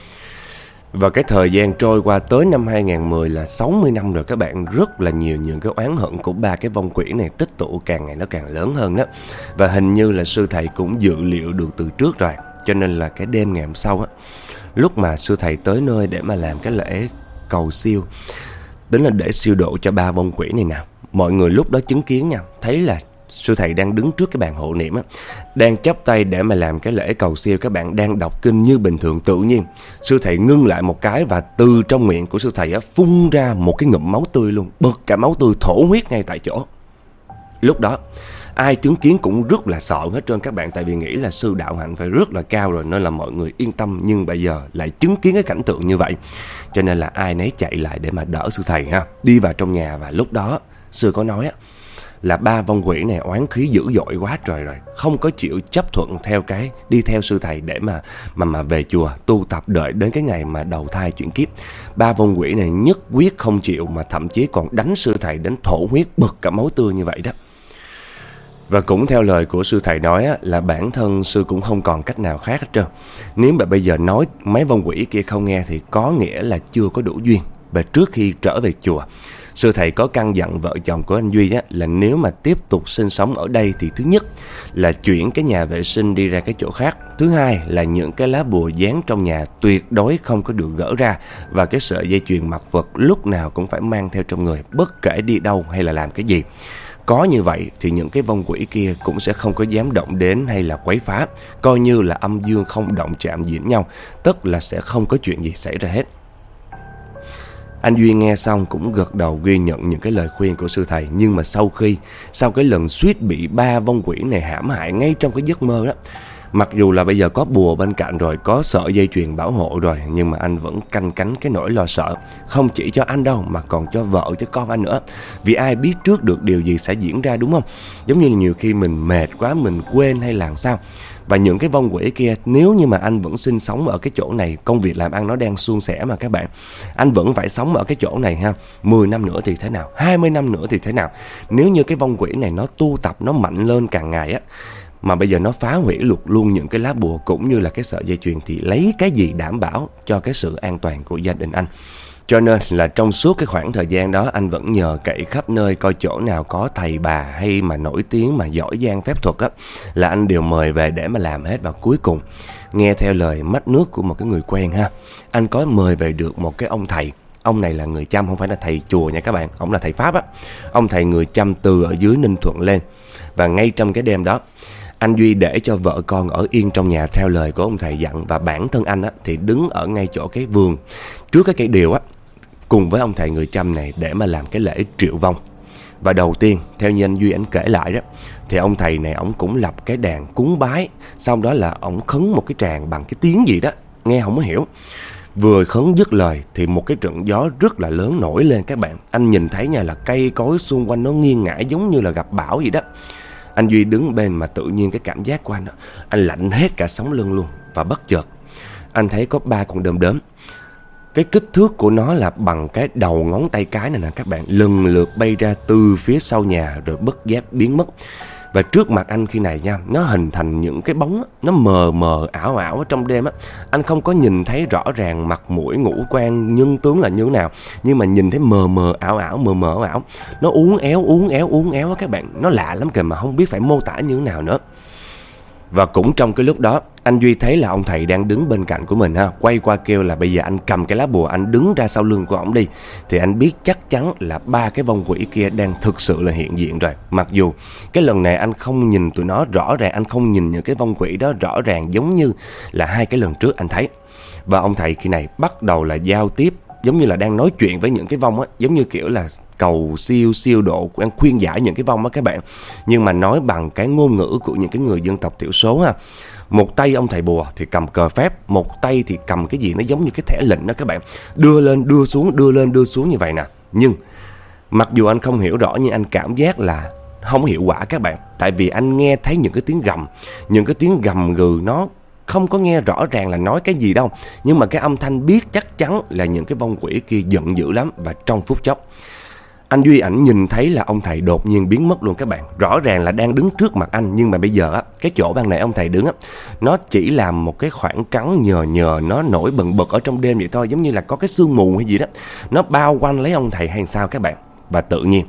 Và cái thời gian trôi qua tới năm 2010 là 60 năm rồi các bạn. Rất là nhiều những cái oán hận của ba cái vong quỷ này tích tụ càng ngày nó càng lớn hơn đó. Và hình như là sư thầy cũng dự liệu được từ trước rồi, cho nên là cái đêm ngày hôm sau á, lúc mà sư thầy tới nơi để mà làm cái lễ cầu siêu, tính là để siêu độ cho ba vong quỷ này nào, mọi người lúc đó chứng kiến nha, thấy là sư thầy đang đứng trước cái bàn hộ niệm á, đang chắp tay để mà làm cái lễ cầu siêu. Các bạn đang đọc kinh như bình thường, tự nhiên sư thầy ngưng lại một cái, và từ trong miệng của sư thầy á phun ra một cái ngụm máu tươi luôn, bật cả máu tươi, thổ huyết ngay tại chỗ. Lúc đó ai chứng kiến cũng rất là sợ hết trơn các bạn, tại vì nghĩ là sư đạo hạnh phải rất là cao rồi, nên là mọi người yên tâm. Nhưng bây giờ lại chứng kiến cái cảnh tượng như vậy, cho nên là ai nấy chạy lại để mà đỡ sư thầy ha, đi vào trong nhà. Và lúc đó sư có nói á, là ba vong quỷ này oán khí dữ dội quá trời rồi, không có chịu chấp thuận theo cái đi theo sư thầy để mà về chùa tu tập đợi đến cái ngày mà đầu thai chuyển kiếp. Ba vong quỷ này nhất quyết không chịu, mà thậm chí còn đánh sư thầy đến thổ huyết, bật cả máu tươi như vậy đó. Và cũng theo lời của sư thầy nói á, là bản thân sư cũng không còn cách nào khác hết trơn. Nếu mà bây giờ nói mấy vong quỷ kia không nghe thì có nghĩa là chưa có đủ duyên. Và trước khi trở về chùa, sư thầy có căn dặn vợ chồng của anh Duy á, là nếu mà tiếp tục sinh sống ở đây thì thứ nhất là chuyển cái nhà vệ sinh đi ra cái chỗ khác. Thứ hai là những cái lá bùa dán trong nhà tuyệt đối không có được gỡ ra. Và cái sợi dây chuyền mặt Phật lúc nào cũng phải mang theo trong người, bất kể đi đâu hay là làm cái gì. Có như vậy thì những cái vong quỷ kia cũng sẽ không có dám động đến hay là quấy phá, coi như là âm dương không động chạm diễn nhau, tức là sẽ không có chuyện gì xảy ra hết. Anh Duy nghe xong cũng gật đầu ghi nhận những cái lời khuyên của sư thầy. Nhưng mà sau cái lần suýt bị ba vong quỷ này hãm hại ngay trong cái giấc mơ đó, mặc dù là bây giờ có bùa bên cạnh rồi, có sợi dây chuyền bảo hộ rồi, nhưng mà anh vẫn canh cánh cái nỗi lo sợ. Không chỉ cho anh đâu mà còn cho vợ cho con anh nữa. Vì ai biết trước được điều gì sẽ diễn ra, đúng không? Giống như nhiều khi mình mệt quá, mình quên hay làm sao. Và những cái vong quỷ kia, nếu như mà anh vẫn sinh sống ở cái chỗ này, công việc làm ăn nó đang suôn sẻ mà các bạn, anh vẫn phải sống ở cái chỗ này ha. 10 năm nữa thì thế nào, 20 năm nữa thì thế nào? Nếu như cái vong quỷ này nó tu tập, nó mạnh lên càng ngày á, mà bây giờ nó phá hủy luôn những cái lá bùa cũng như là cái sợi dây chuyền, thì lấy cái gì đảm bảo cho cái sự an toàn của gia đình anh? Cho nên là trong suốt cái khoảng thời gian đó, anh vẫn nhờ cậy khắp nơi coi chỗ nào có thầy bà hay mà nổi tiếng mà giỏi giang phép thuật á, là anh đều mời về để mà làm hết. Và cuối cùng nghe theo lời mách nước của một cái người quen ha, anh có mời về được một cái ông thầy. Ông này là người Chăm, không phải là thầy chùa nha các bạn, ông là thầy Pháp á. Ông thầy người Chăm từ ở dưới Ninh Thuận lên. Và ngay trong cái đêm đó, anh Duy để cho vợ con ở yên trong nhà theo lời của ông thầy dặn. Và bản thân anh á, thì đứng ở ngay chỗ cái vườn trước cái cây điều á, cùng với ông thầy người Chăm này để mà làm cái lễ triệu vong. Và đầu tiên, theo như anh Duy anh kể lại đó, thì ông thầy này ổng cũng lập cái đàn cúng bái. Xong đó là ổng khấn một cái tràng bằng cái tiếng gì đó, nghe không có hiểu. Vừa khấn dứt lời thì một cái trận gió rất là lớn nổi lên các bạn. Anh nhìn thấy nha, là cây cối xung quanh nó nghiêng ngả giống như là gặp bão vậy đó. Anh Duy đứng bên mà tự nhiên cái cảm giác của anh đó, anh lạnh hết cả sống lưng luôn. Và bất chợt anh thấy có 3 con đom đóm. Cái kích thước của nó là bằng cái đầu ngón tay cái này nè các bạn, lần lượt bay ra từ phía sau nhà rồi bất giác biến mất. Và trước mặt anh khi này nha, nó hình thành những cái bóng, nó mờ mờ ảo ảo ở trong đêm á. Anh không có nhìn thấy rõ ràng mặt mũi ngũ quan nhân tướng là như thế nào, nhưng mà nhìn thấy mờ mờ ảo ảo, mờ mờ ảo ảo. Nó uốn éo á các bạn, nó lạ lắm kìa mà không biết phải mô tả như thế nào nữa. Và cũng trong cái lúc đó, anh Duy thấy là ông thầy đang đứng bên cạnh của mình ha, quay qua kêu là bây giờ anh cầm cái lá bùa, anh đứng ra sau lưng của ổng đi. Thì anh biết chắc chắn là 3 cái vong quỷ kia đang thực sự là hiện diện rồi. Mặc dù cái lần này anh không nhìn tụi nó rõ ràng, anh không nhìn những cái vong quỷ đó rõ ràng giống như là 2 cái lần trước anh thấy. Và ông thầy khi này bắt đầu là giao tiếp, giống như là đang nói chuyện với những cái vong á, giống như kiểu là cầu siêu độ, đang khuyên giải những cái vong á các bạn. Nhưng mà nói bằng cái ngôn ngữ của những cái người dân tộc thiểu số ha. Một tay ông thầy bùa thì cầm cờ phép, một tay thì cầm cái gì nó giống như cái thẻ lệnh đó các bạn, đưa lên đưa xuống, đưa lên đưa xuống như vậy nè. Nhưng mặc dù anh không hiểu rõ, nhưng anh cảm giác là không hiệu quả các bạn. Tại vì anh nghe thấy những cái tiếng gầm, những cái tiếng gầm gừ, nó không có nghe rõ ràng là nói cái gì đâu. Nhưng mà cái âm thanh biết chắc chắn là những cái vong quỷ kia giận dữ lắm. Và trong phút chốc, anh Duy ảnh nhìn thấy là ông thầy đột nhiên biến mất luôn các bạn. Rõ ràng là đang đứng trước mặt anh, nhưng mà bây giờ á, cái chỗ ban nãy ông thầy đứng á, nó chỉ là một cái khoảng trắng nhờ nó nổi bần bật ở trong đêm vậy thôi, giống như là có cái sương mù hay gì đó, nó bao quanh lấy ông thầy hay sao các bạn. Và tự nhiên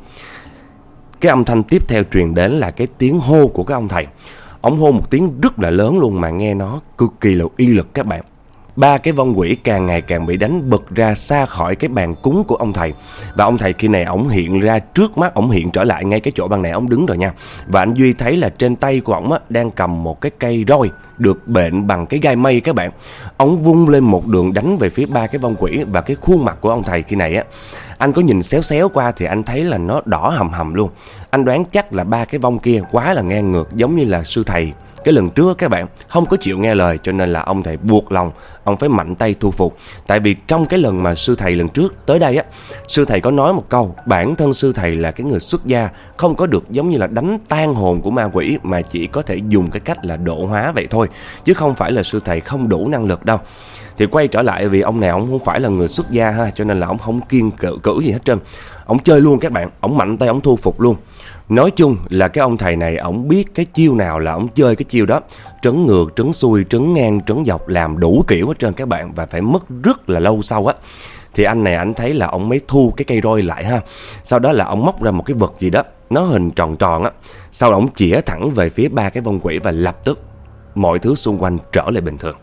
cái âm thanh tiếp theo truyền đến là cái tiếng hô của cái ông thầy. Ông hô một tiếng rất là lớn luôn mà nghe nó cực kỳ là uy lực các bạn. 3 cái vong quỷ càng ngày càng bị đánh bật ra xa khỏi cái bàn cúng của ông thầy. Và ông thầy khi này ổng hiện ra trước mắt, ổng hiện trở lại ngay cái chỗ ban nãy ổng đứng rồi nha. Và anh Duy thấy là trên tay của ổng đang cầm một cái cây roi được bện bằng cái gai mây các bạn. Ổng vung lên một đường đánh về phía 3 cái vong quỷ. Và cái khuôn mặt của ông thầy khi này á, anh có nhìn xéo xéo qua thì anh thấy là nó đỏ hầm hầm luôn. Anh đoán chắc là 3 cái vong kia quá là ngang ngược, giống như là sư thầy cái lần trước các bạn không có chịu nghe lời, cho nên là ông thầy buộc lòng ông phải mạnh tay thu phục. Tại vì trong cái lần mà sư thầy lần trước tới đây á, sư thầy có nói một câu, bản thân sư thầy là cái người xuất gia, không có được giống như là đánh tan hồn của ma quỷ, mà chỉ có thể dùng cái cách là độ hóa vậy thôi, chứ không phải là sư thầy không đủ năng lực đâu. Thì quay trở lại, vì ông này ông không phải là người xuất gia ha, cho nên là ông không kiêng cữ gì hết trơn. Ông chơi luôn các bạn, ông mạnh tay ông thu phục luôn. Nói chung là cái ông thầy này ổng biết cái chiêu nào là ổng chơi cái chiêu đó. Trấn ngược, trấn xuôi, trấn ngang, trấn dọc, làm đủ kiểu hết trơn các bạn. Và phải mất rất là lâu sau á, thì anh này anh thấy là ổng mới thu cái cây roi lại ha. Sau đó là ổng móc ra một cái vật gì đó, nó hình tròn tròn á. Sau đó ổng chĩa thẳng về phía 3 cái vong quỷ và lập tức mọi thứ xung quanh trở lại bình thường.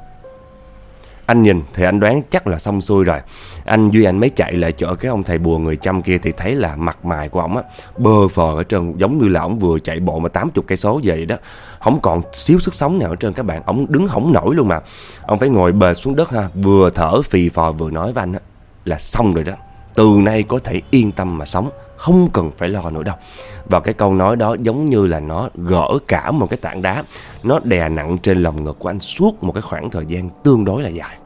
Anh nhìn thì anh đoán chắc là xong xuôi rồi. Anh Duy anh mới chạy lại chỗ cái ông thầy bùa người Chăm kia, thì thấy là mặt mày của ổng á bơ phờ ở trơn, giống như là ổng vừa chạy bộ mà 80 cây số vậy đó, không còn xíu sức sống nào ở trơn các bạn. Ổng đứng không nổi luôn mà. Ông phải ngồi bệt xuống đất ha, vừa thở phì phò vừa nói với anh á là xong rồi đó, từ nay có thể yên tâm mà sống, không cần phải lo nữa đâu. Và cái câu nói đó giống như là nó gỡ cả một cái tảng đá, nó đè nặng trên lòng ngực của anh suốt một cái khoảng thời gian tương đối là dài.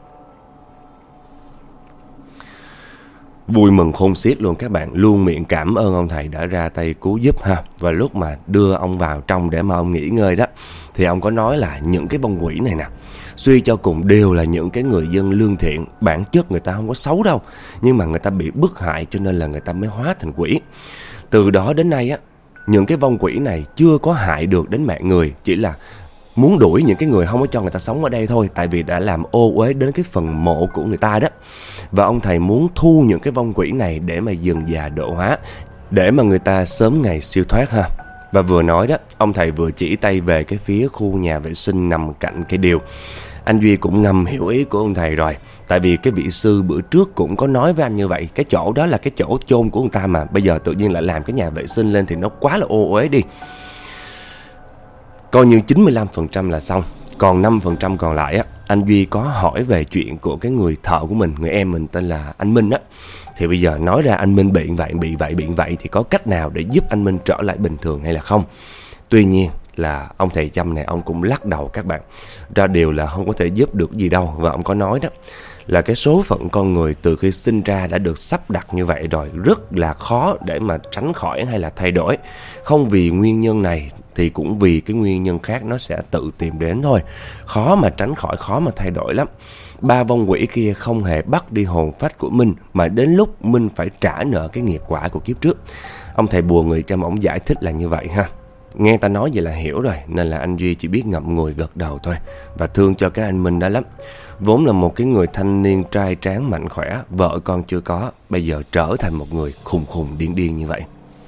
Vui mừng khôn xiết luôn các bạn, luôn miệng cảm ơn ông thầy đã ra tay cứu giúp ha. Và lúc mà đưa ông vào trong để mà ông nghỉ ngơi đó, thì ông có nói là những cái vong quỷ này nè, suy cho cùng đều là những cái người dân lương thiện, bản chất người ta không có xấu đâu, nhưng mà người ta bị bức hại cho nên là người ta mới hóa thành quỷ. Từ đó đến nay á, những cái vong quỷ này chưa có hại được đến mạng người, chỉ là muốn đuổi những cái người không có cho người ta sống ở đây thôi, tại vì đã làm ô uế đến cái phần mộ của người ta đó. Và ông thầy muốn thu những cái vong quỷ này để mà dần già độ hóa, để mà người ta sớm ngày siêu thoát ha. Và vừa nói đó, ông thầy vừa chỉ tay về cái phía khu nhà vệ sinh nằm cạnh cái điều. Anh Duy cũng ngầm hiểu ý của ông thầy rồi, tại vì cái vị sư bữa trước cũng có nói với anh như vậy. Cái chỗ đó là cái chỗ chôn của người ta mà, bây giờ tự nhiên lại làm cái nhà vệ sinh lên thì nó quá là ô uế đi. Coi như 95% là xong. Còn 5% còn lại á, anh Duy có hỏi về chuyện của cái người thợ của mình, người em mình tên là anh Minh á. Thì bây giờ nói ra anh Minh bị vậy thì có cách nào để giúp anh Minh trở lại bình thường hay là không? Tuy nhiên là ông thầy Châm này ông cũng lắc đầu các bạn, ra điều là không có thể giúp được gì đâu. Và ông có nói đó là cái số phận con người từ khi sinh ra đã được sắp đặt như vậy rồi, rất là khó để mà tránh khỏi hay là thay đổi. Không vì nguyên nhân này thì cũng vì cái nguyên nhân khác nó sẽ tự tìm đến thôi. Khó mà tránh khỏi, khó mà thay đổi lắm. 3 vong quỷ kia không hề bắt đi hồn phách của Minh, mà đến lúc Minh phải trả nợ cái nghiệp quả của kiếp trước. Ông thầy bùa người Chăm ổng giải thích là như vậy ha. Nghe ta nói vậy là hiểu rồi, nên là anh Duy chỉ biết ngậm ngùi gật đầu thôi. Và thương cho cái anh Minh đó lắm. Vốn là một cái người thanh niên trai tráng mạnh khỏe, vợ con chưa có, bây giờ trở thành một người khùng điên như vậy.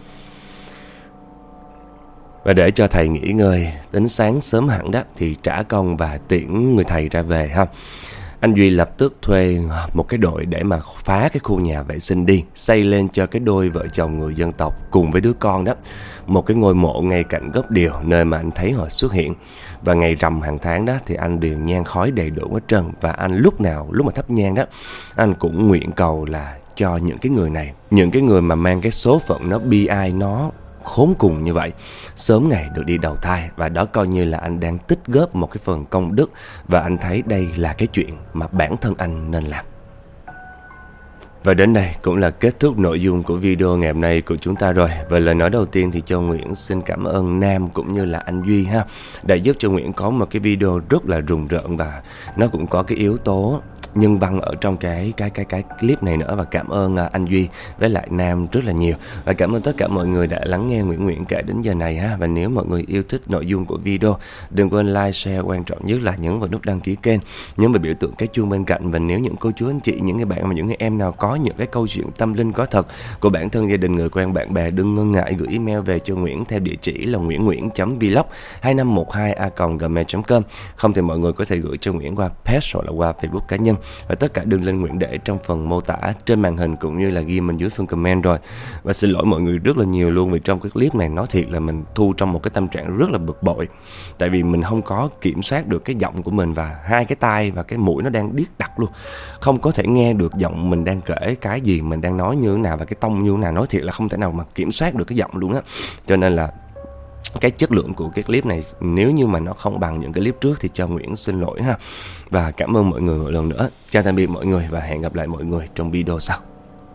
Và để cho thầy nghỉ ngơi, đến sáng sớm hẳn đó thì trả công và tiễn người thầy ra về ha. Anh Duy lập tức thuê một cái đội để mà phá cái khu nhà vệ sinh đi, xây lên cho cái đôi vợ chồng người dân tộc cùng với đứa con đó một cái ngôi mộ ngay cạnh gốc điều, nơi mà anh thấy họ xuất hiện. Và ngày rằm hàng tháng đó thì anh đều nhang khói đầy đủ hết trơn. Và anh lúc mà thắp nhang đó, anh cũng nguyện cầu là cho những cái người này, những cái người mà mang cái số phận nó bi ai, nó khốn cùng như vậy, sớm ngày được đi đầu thai. Và đó coi như là anh đang tích góp một cái phần công đức. Và anh thấy đây là cái chuyện mà bản thân anh nên làm. Và đến đây cũng là kết thúc nội dung của video ngày hôm nay của chúng ta rồi. Và lời nói đầu tiên thì Châu Nguyễn xin cảm ơn Nam cũng như là anh Duy ha, đã giúp cho Nguyễn có một cái video rất là rùng rợn, và nó cũng có cái yếu tố nhân văn ở trong cái clip này nữa. Và cảm ơn anh Duy với lại Nam rất là nhiều. Và cảm ơn tất cả mọi người đã lắng nghe Nguyễn kể đến giờ này ha. Và nếu mọi người yêu thích nội dung của video, đừng quên like, share, quan trọng nhất là nhấn vào nút đăng ký kênh, nhấn vào biểu tượng cái chuông bên cạnh. Và nếu những cô chú anh chị, những người bạn và những người em nào có những cái câu chuyện tâm linh có thật của bản thân, gia đình, người quen, bạn bè, đừng ngần ngại gửi email về cho Nguyễn theo địa chỉ là nguyễn.vlog2512a@gmail.com. Không thì mọi người có thể gửi cho Nguyễn qua page hoặc là qua Facebook cá nhân. Và tất cả đường link Nguyễn để trong phần mô tả trên màn hình cũng như là ghi bên dưới phần comment rồi. Và xin lỗi mọi người rất là nhiều luôn, vì trong cái clip này nói thiệt là mình thu trong một cái tâm trạng rất là bực bội. Tại vì mình không có kiểm soát được cái giọng của mình, và hai cái tai và cái mũi nó đang điếc đặc luôn, không có thể nghe được giọng mình đang kể cái gì, mình đang nói như thế nào và cái tông như thế nào. Nói thiệt là không thể nào mà kiểm soát được cái giọng luôn á. Cho nên là cái chất lượng của cái clip này nếu như mà nó không bằng những cái clip trước thì cho Nguyễn xin lỗi ha. Và cảm ơn mọi người một lần nữa. Chào tạm biệt mọi người và hẹn gặp lại mọi người trong video sau.